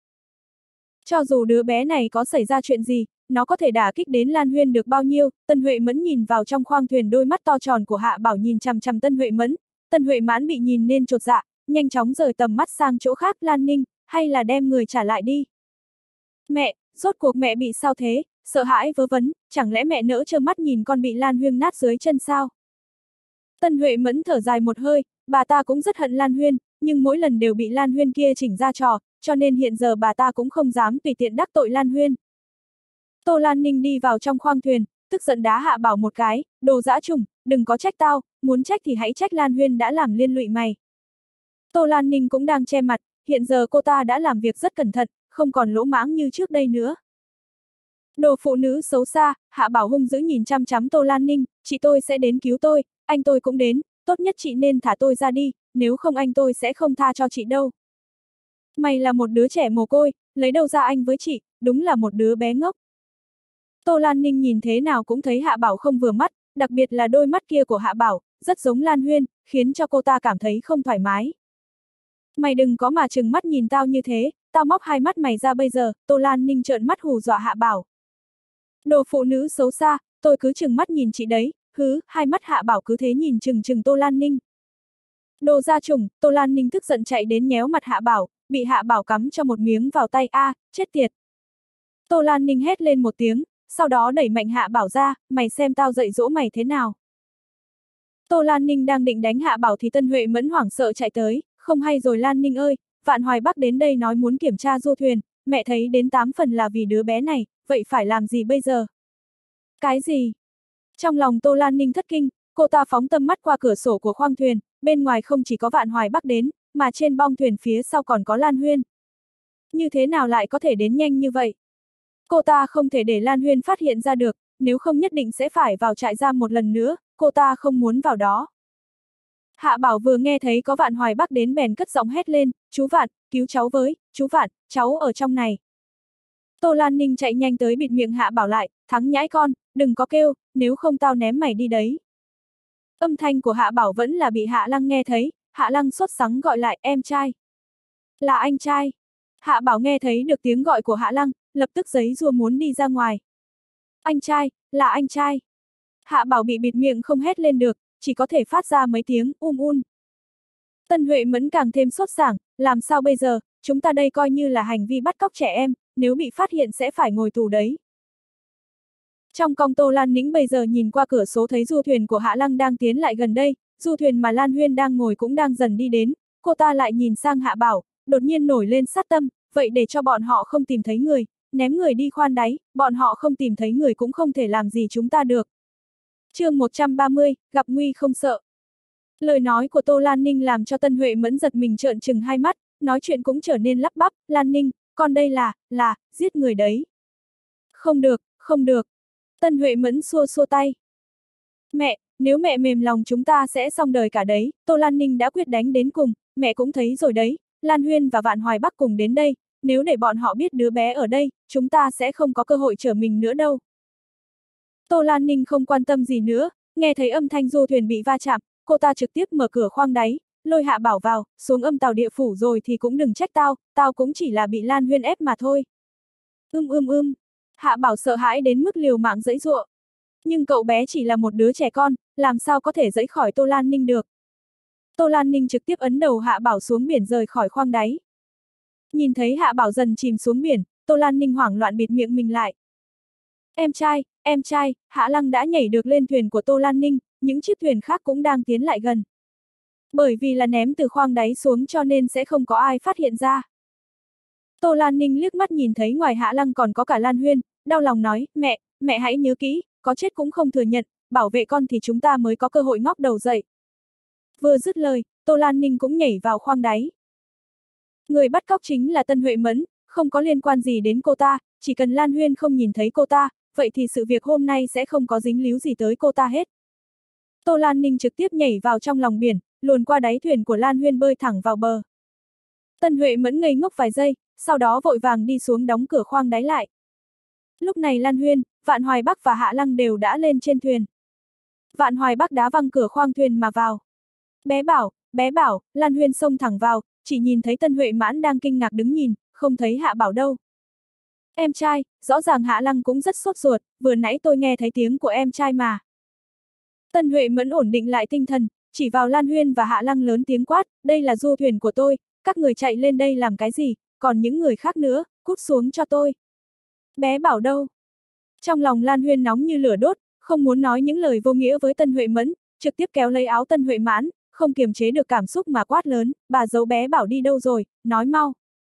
Cho dù đứa bé này có xảy ra chuyện gì, nó có thể đả kích đến Lan Huyên được bao nhiêu? Tân Huệ Mẫn nhìn vào trong khoang thuyền, đôi mắt to tròn của Hạ Bảo nhìn chằm chằm Tân Huệ Mẫn. Tân Huệ Mãn bị nhìn nên chột dạ, nhanh chóng rời tầm mắt sang chỗ khác. Lan Ninh, hay là đem người trả lại đi. Mẹ, rốt cuộc mẹ bị sao thế? Sợ hãi vớ vẩn, chẳng lẽ mẹ nỡ trơ mắt nhìn con bị Lan Huyên nát dưới chân sao? Tân Huệ Mẫn thở dài một hơi, bà ta cũng rất hận Lan Huyên, nhưng mỗi lần đều bị Lan Huyên kia chỉnh ra trò, cho nên hiện giờ bà ta cũng không dám tùy tiện đắc tội Lan Huyên. Tô Lan Ninh đi vào trong khoang thuyền, tức giận đá Hạ Bảo một cái, đồ dã trùng, đừng có trách tao, muốn trách thì hãy trách Lan Huyên đã làm liên lụy mày. Tô Lan Ninh cũng đang che mặt, hiện giờ cô ta đã làm việc rất cẩn thận, không còn lỗ mãng như trước đây nữa. Đồ phụ nữ xấu xa, Hạ Bảo hung dữ nhìn chăm chăm Tô Lan Ninh, chị tôi sẽ đến cứu tôi, anh tôi cũng đến, tốt nhất chị nên thả tôi ra đi, nếu không anh tôi sẽ không tha cho chị đâu. Mày là một đứa trẻ mồ côi, lấy đâu ra anh với chị, đúng là một đứa bé ngốc. Tô Lan Ninh nhìn thế nào cũng thấy Hạ Bảo không vừa mắt, đặc biệt là đôi mắt kia của Hạ Bảo, rất giống Lan Huyên, khiến cho cô ta cảm thấy không thoải mái. Mày đừng có mà trừng mắt nhìn tao như thế, tao móc hai mắt mày ra bây giờ. Tô Lan Ninh trợn mắt hù dọa Hạ Bảo. Đồ phụ nữ xấu xa, tôi cứ trừng mắt nhìn chị đấy, hứ, hai mắt Hạ Bảo cứ thế nhìn chừng chừng Tô Lan Ninh. Đồ gia trùng, Tô Lan Ninh tức giận chạy đến nhéo mặt Hạ Bảo, bị Hạ Bảo cắm cho một miếng vào tay, a, à, chết tiệt. Tô Lan Ninh hét lên một tiếng, sau đó đẩy mạnh Hạ Bảo ra, mày xem tao dạy dỗ mày thế nào. Tô Lan Ninh đang định đánh Hạ Bảo thì Tân Huệ Mẫn hoảng sợ chạy tới, không hay rồi Lan Ninh ơi, Vạn Hoài Bắc đến đây nói muốn kiểm tra du thuyền, mẹ thấy đến tám phần là vì đứa bé này, vậy phải làm gì bây giờ? Cái gì? Trong lòng Tô Lan Ninh thất kinh, cô ta phóng tầm mắt qua cửa sổ của khoang thuyền, bên ngoài không chỉ có Vạn Hoài Bắc đến, mà trên bong thuyền phía sau còn có Lan Huyên. Như thế nào lại có thể đến nhanh như vậy? Cô ta không thể để Lan Huyên phát hiện ra được, nếu không nhất định sẽ phải vào trại giam một lần nữa, cô ta không muốn vào đó. Hạ Bảo vừa nghe thấy có Vạn Hoài Bắc đến bèn cất giọng hét lên, chú Vạn, cứu cháu với, chú Vạn, cháu ở trong này. Tô Lan Ninh chạy nhanh tới bịt miệng Hạ Bảo lại, thắng nhãi con, đừng có kêu, nếu không tao ném mày đi đấy. Âm thanh của Hạ Bảo vẫn là bị Hạ Lăng nghe thấy, Hạ Lăng sốt sắng gọi lại, em trai. Là anh trai. Hạ Bảo nghe thấy được tiếng gọi của Hạ Lăng, lập tức giấy rùa muốn đi ra ngoài. Anh trai, là anh trai. Hạ Bảo bị bịt miệng không hét lên được, chỉ có thể phát ra mấy tiếng um un. Tân Huệ Mẫn càng thêm sốt sảng, làm sao bây giờ, chúng ta đây coi như là hành vi bắt cóc trẻ em, nếu bị phát hiện sẽ phải ngồi tù đấy. Trong cong Tô Lan Nĩnh bây giờ nhìn qua cửa sổ thấy du thuyền của Hạ Lăng đang tiến lại gần đây, du thuyền mà Lan Huyên đang ngồi cũng đang dần đi đến, cô ta lại nhìn sang Hạ Bảo, đột nhiên nổi lên sát tâm, vậy để cho bọn họ không tìm thấy người, ném người đi khoan đáy, bọn họ không tìm thấy người cũng không thể làm gì chúng ta được. Chương một trăm ba mươi, gặp nguy không sợ. Lời nói của Tô Lan Ninh làm cho Tân Huệ Mẫn giật mình trợn trừng hai mắt, nói chuyện cũng trở nên lắp bắp, Lan Ninh, con đây là, là, giết người đấy. Không được, không được. Tân Huệ Mẫn xua xua tay. Mẹ, nếu mẹ mềm lòng chúng ta sẽ xong đời cả đấy, Tô Lan Ninh đã quyết đánh đến cùng, mẹ cũng thấy rồi đấy, Lan Huyên và Vạn Hoài Bắc cùng đến đây, nếu để bọn họ biết đứa bé ở đây, chúng ta sẽ không có cơ hội trở mình nữa đâu. Tô Lan Ninh không quan tâm gì nữa, nghe thấy âm thanh du thuyền bị va chạm, cô ta trực tiếp mở cửa khoang đáy, lôi Hạ Bảo vào, xuống âm tàu địa phủ rồi thì cũng đừng trách tao, tao cũng chỉ là bị Lan Huyên ép mà thôi. Ưm ưm ưm, Hạ Bảo sợ hãi đến mức liều mạng giãy giụa. Nhưng cậu bé chỉ là một đứa trẻ con, làm sao có thể giãy khỏi Tô Lan Ninh được. Tô Lan Ninh trực tiếp ấn đầu Hạ Bảo xuống biển rời khỏi khoang đáy. Nhìn thấy Hạ Bảo dần chìm xuống biển, Tô Lan Ninh hoảng loạn bịt miệng mình lại. Em trai, em trai, Hạ Lăng đã nhảy được lên thuyền của Tô Lan Ninh, những chiếc thuyền khác cũng đang tiến lại gần. Bởi vì là ném từ khoang đáy xuống cho nên sẽ không có ai phát hiện ra. Tô Lan Ninh liếc mắt nhìn thấy ngoài Hạ Lăng còn có cả Lan Huyên, đau lòng nói, mẹ, mẹ hãy nhớ kỹ, có chết cũng không thừa nhận, bảo vệ con thì chúng ta mới có cơ hội ngóc đầu dậy. Vừa dứt lời, Tô Lan Ninh cũng nhảy vào khoang đáy. Người bắt cóc chính là Tân Huệ Mẫn, không có liên quan gì đến cô ta, chỉ cần Lan Huyên không nhìn thấy cô ta, vậy thì sự việc hôm nay sẽ không có dính líu gì tới cô ta hết. Tô Lan Ninh trực tiếp nhảy vào trong lòng biển, luồn qua đáy thuyền của Lan Huyên bơi thẳng vào bờ. Tân Huệ Mẫn ngây ngốc vài giây, sau đó vội vàng đi xuống đóng cửa khoang đáy lại. Lúc này Lan Huyên, Vạn Hoài Bắc và Hạ Lăng đều đã lên trên thuyền. Vạn Hoài Bắc đá văng cửa khoang thuyền mà vào. Bé Bảo, bé Bảo, Lan Huyên xông thẳng vào, chỉ nhìn thấy Tân Huệ Mãn đang kinh ngạc đứng nhìn, không thấy Hạ Bảo đâu. Em trai, rõ ràng Hạ Lăng cũng rất sốt ruột, vừa nãy tôi nghe thấy tiếng của em trai mà. Tân Huệ Mẫn ổn định lại tinh thần, chỉ vào Lan Huyên và Hạ Lăng lớn tiếng quát, đây là du thuyền của tôi, các người chạy lên đây làm cái gì, còn những người khác nữa, cút xuống cho tôi. Bé Bảo đâu? Trong lòng Lan Huyên nóng như lửa đốt, không muốn nói những lời vô nghĩa với Tân Huệ Mẫn, trực tiếp kéo lấy áo Tân Huệ Mãn, không kiềm chế được cảm xúc mà quát lớn, bà giấu bé Bảo đi đâu rồi, nói mau.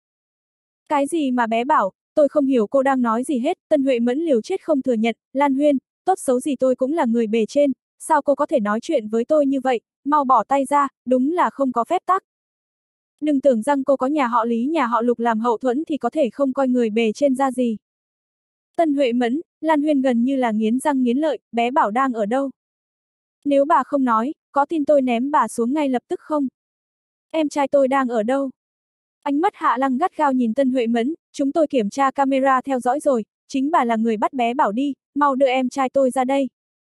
Cái gì mà bé Bảo, tôi không hiểu cô đang nói gì hết, Tân Huệ Mẫn liều chết không thừa nhận, Lan Huyên, tốt xấu gì tôi cũng là người bề trên, sao cô có thể nói chuyện với tôi như vậy, mau bỏ tay ra, đúng là không có phép tắc. Đừng tưởng rằng cô có nhà họ Lý nhà họ Lục làm hậu thuẫn thì có thể không coi người bề trên ra gì. Tân Huệ Mẫn, Lan Huyên gần như là nghiến răng nghiến lợi, bé Bảo đang ở đâu? Nếu bà không nói, có tin tôi ném bà xuống ngay lập tức không? Em trai tôi đang ở đâu? Ánh mắt Hạ Lăng gắt gao nhìn Tân Huệ Mẫn, chúng tôi kiểm tra camera theo dõi rồi, chính bà là người bắt bé Bảo đi, mau đưa em trai tôi ra đây.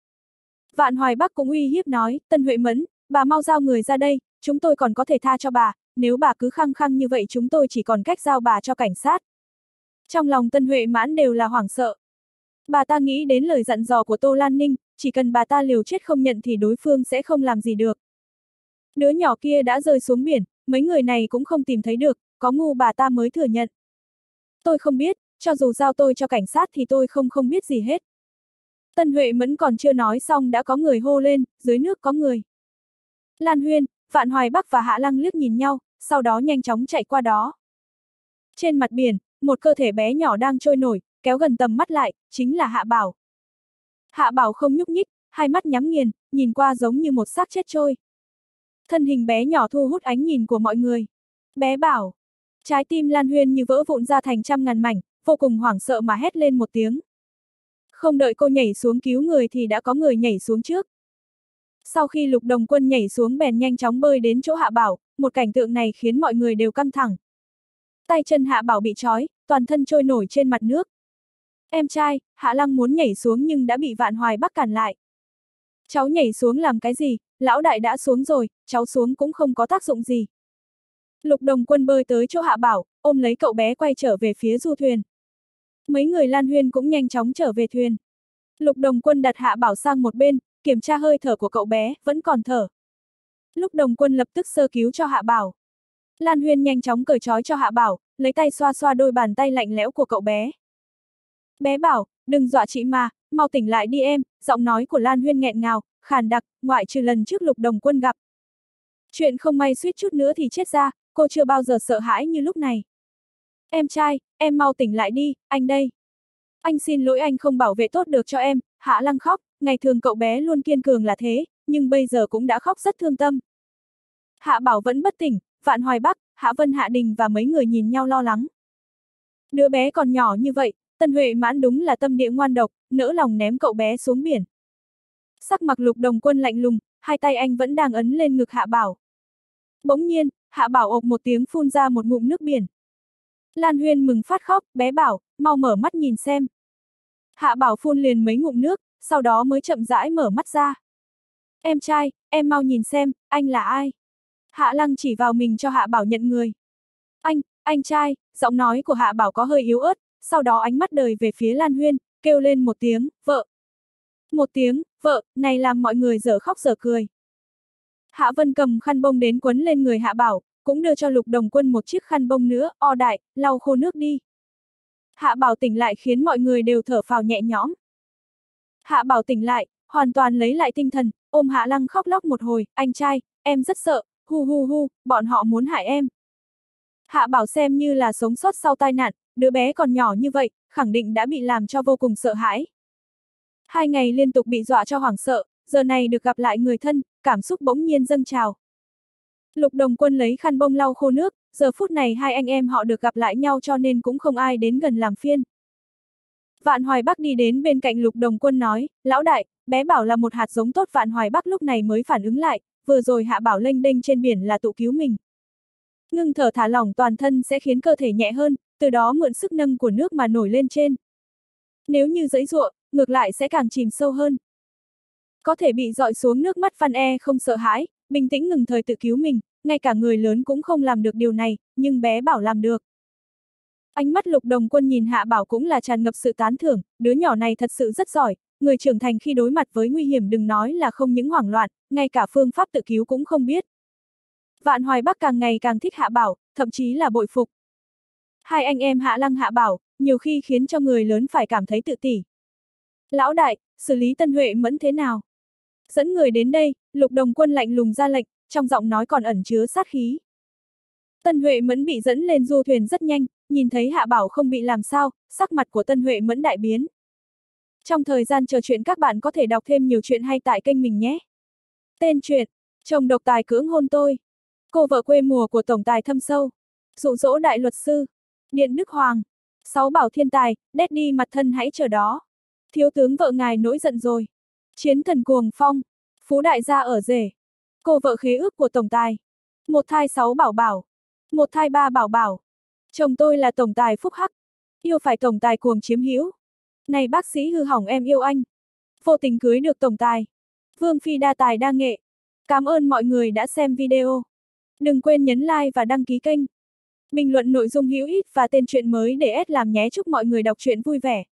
Vạn Hoài Bắc cũng uy hiếp nói, Tân Huệ Mẫn, bà mau giao người ra đây, chúng tôi còn có thể tha cho bà, nếu bà cứ khăng khăng như vậy chúng tôi chỉ còn cách giao bà cho cảnh sát. Trong lòng Tân Huệ Mãn đều là hoảng sợ. Bà ta nghĩ đến lời dặn dò của Tô Lan Ninh, chỉ cần bà ta liều chết không nhận thì đối phương sẽ không làm gì được. Đứa nhỏ kia đã rơi xuống biển, mấy người này cũng không tìm thấy được, có ngu bà ta mới thừa nhận. Tôi không biết, cho dù giao tôi cho cảnh sát thì tôi không không biết gì hết. Tân Huệ Mẫn còn chưa nói xong đã có người hô lên, dưới nước có người. Lan Huyên, Vạn Hoài Bắc và Hạ Lăng liếc nhìn nhau, sau đó nhanh chóng chạy qua đó. Trên mặt biển, một cơ thể bé nhỏ đang trôi nổi, kéo gần tầm mắt lại, chính là Hạ Bảo. Hạ Bảo không nhúc nhích, hai mắt nhắm nghiền, nhìn qua giống như một xác chết trôi. Thân hình bé nhỏ thu hút ánh nhìn của mọi người. Bé Bảo. Trái tim Lan Huyên như vỡ vụn ra thành trăm ngàn mảnh, vô cùng hoảng sợ mà hét lên một tiếng. Không đợi cô nhảy xuống cứu người thì đã có người nhảy xuống trước. Sau khi Lục Đồng Quân nhảy xuống bèn nhanh chóng bơi đến chỗ Hạ Bảo, một cảnh tượng này khiến mọi người đều căng thẳng. Tay chân Hạ Bảo bị trói, toàn thân trôi nổi trên mặt nước. Em trai, Hạ Lăng muốn nhảy xuống nhưng đã bị Vạn Hoài Bắc cản lại. Cháu nhảy xuống làm cái gì, lão đại đã xuống rồi, cháu xuống cũng không có tác dụng gì. Lục Đồng Quân bơi tới chỗ Hạ Bảo, ôm lấy cậu bé quay trở về phía du thuyền. Mấy người Lan Huyên cũng nhanh chóng trở về thuyền. Lục Đồng Quân đặt Hạ Bảo sang một bên, kiểm tra hơi thở của cậu bé, vẫn còn thở. Lục Đồng Quân lập tức sơ cứu cho Hạ Bảo. Lan Huyên nhanh chóng cởi trói cho Hạ Bảo, lấy tay xoa xoa đôi bàn tay lạnh lẽo của cậu bé. Bé Bảo, đừng dọa chị mà, mau tỉnh lại đi em, giọng nói của Lan Huyên nghẹn ngào, khàn đặc, ngoại trừ lần trước Lục Đồng Quân gặp. Chuyện không may suýt chút nữa thì chết ra, cô chưa bao giờ sợ hãi như lúc này. Em trai, em mau tỉnh lại đi, anh đây. Anh xin lỗi anh không bảo vệ tốt được cho em, Hạ Lăng khóc, ngày thường cậu bé luôn kiên cường là thế, nhưng bây giờ cũng đã khóc rất thương tâm. Hạ Bảo vẫn bất tỉnh, Vạn Hoài Bắc, Hạ Vân Hạ Đình và mấy người nhìn nhau lo lắng. Đứa bé còn nhỏ như vậy, Tân Huệ Mãn đúng là tâm địa ngoan độc, nỡ lòng ném cậu bé xuống biển. Sắc mặt Lục Đồng Quân lạnh lùng, hai tay anh vẫn đang ấn lên ngực Hạ Bảo. Bỗng nhiên, Hạ Bảo ộc một tiếng phun ra một ngụm nước biển. Lan Huyên mừng phát khóc, bé Bảo, mau mở mắt nhìn xem. Hạ Bảo phun liền mấy ngụm nước, sau đó mới chậm rãi mở mắt ra. Em trai, em mau nhìn xem, anh là ai? Hạ Lăng chỉ vào mình cho Hạ Bảo nhận người. Anh, anh trai, giọng nói của Hạ Bảo có hơi yếu ớt, sau đó ánh mắt đời về phía Lan Huyên, kêu lên một tiếng, vợ. Một tiếng, vợ, này làm mọi người dở khóc dở cười. Hạ Vân cầm khăn bông đến quấn lên người Hạ Bảo, cũng đưa cho Lục Đồng Quân một chiếc khăn bông nữa, o đại, lau khô nước đi. Hạ Bảo tỉnh lại khiến mọi người đều thở phào nhẹ nhõm. Hạ Bảo tỉnh lại, hoàn toàn lấy lại tinh thần, ôm Hạ Lăng khóc lóc một hồi, anh trai, em rất sợ, hu hu hu, bọn họ muốn hại em. Hạ Bảo xem như là sống sót sau tai nạn, đứa bé còn nhỏ như vậy, khẳng định đã bị làm cho vô cùng sợ hãi. Hai ngày liên tục bị dọa cho hoảng sợ, giờ này được gặp lại người thân, cảm xúc bỗng nhiên dâng trào. Lục Đồng Quân lấy khăn bông lau khô nước, Giờ phút này hai anh em họ được gặp lại nhau cho nên cũng không ai đến gần làm phiên. Vạn Hoài Bắc đi đến bên cạnh Lục Đồng Quân nói, lão đại, bé Bảo là một hạt giống tốt. Vạn Hoài Bắc lúc này mới phản ứng lại, vừa rồi Hạ Bảo lênh đênh trên biển là tự cứu mình. Ngưng thở thả lỏng toàn thân sẽ khiến cơ thể nhẹ hơn, từ đó mượn sức nâng của nước mà nổi lên trên. Nếu như giãy giụa, ngược lại sẽ càng chìm sâu hơn. Có thể bị dọi xuống nước mắt Văn E không sợ hãi, bình tĩnh ngừng thời tự cứu mình, ngay cả người lớn cũng không làm được điều này, nhưng bé Bảo làm được. Ánh mắt Lục Đồng Quân nhìn Hạ Bảo cũng là tràn ngập sự tán thưởng, đứa nhỏ này thật sự rất giỏi, người trưởng thành khi đối mặt với nguy hiểm đừng nói là không những hoảng loạn, ngay cả phương pháp tự cứu cũng không biết. Vạn Hoài Bắc càng ngày càng thích Hạ Bảo, thậm chí là bội phục. Hai anh em Hạ Lăng Hạ Bảo, nhiều khi khiến cho người lớn phải cảm thấy tự tỷ. Lão đại, xử lý Tân Huệ Mẫn thế nào? Dẫn người đến đây, Lục Đồng Quân lạnh lùng ra lệnh, trong giọng nói còn ẩn chứa sát khí. Tân Huệ Mẫn bị dẫn lên du thuyền rất nhanh, nhìn thấy Hạ Bảo không bị làm sao, sắc mặt của Tân Huệ Mẫn đại biến. Trong thời gian chờ chuyện các bạn có thể đọc thêm nhiều chuyện hay tại kênh mình nhé. Tên truyện, chồng độc tài cưỡng hôn tôi. Cô vợ quê mùa của tổng tài thâm sâu. Dụ dỗ đại luật sư. Điện Đức Hoàng. Sáu bảo thiên tài, Daddy mặt thân hãy chờ đó. Thiếu tướng vợ ngài nổi giận rồi. Chiến thần cuồng phong. Phú đại gia ở rể. Cô vợ khế ước của tổng tài. Một thai sáu bảo bảo. Một thai ba bảo bảo. Chồng tôi là tổng tài phúc hắc. Yêu phải tổng tài cuồng chiếm hữu. Này bác sĩ hư hỏng em yêu anh. Vô tình cưới được tổng tài. Vương phi đa tài đa nghệ. Cảm ơn mọi người đã xem video. Đừng quên nhấn like và đăng ký kênh. Bình luận nội dung hữu ích và tên truyện mới để ét làm nhé. Chúc mọi người đọc truyện vui vẻ.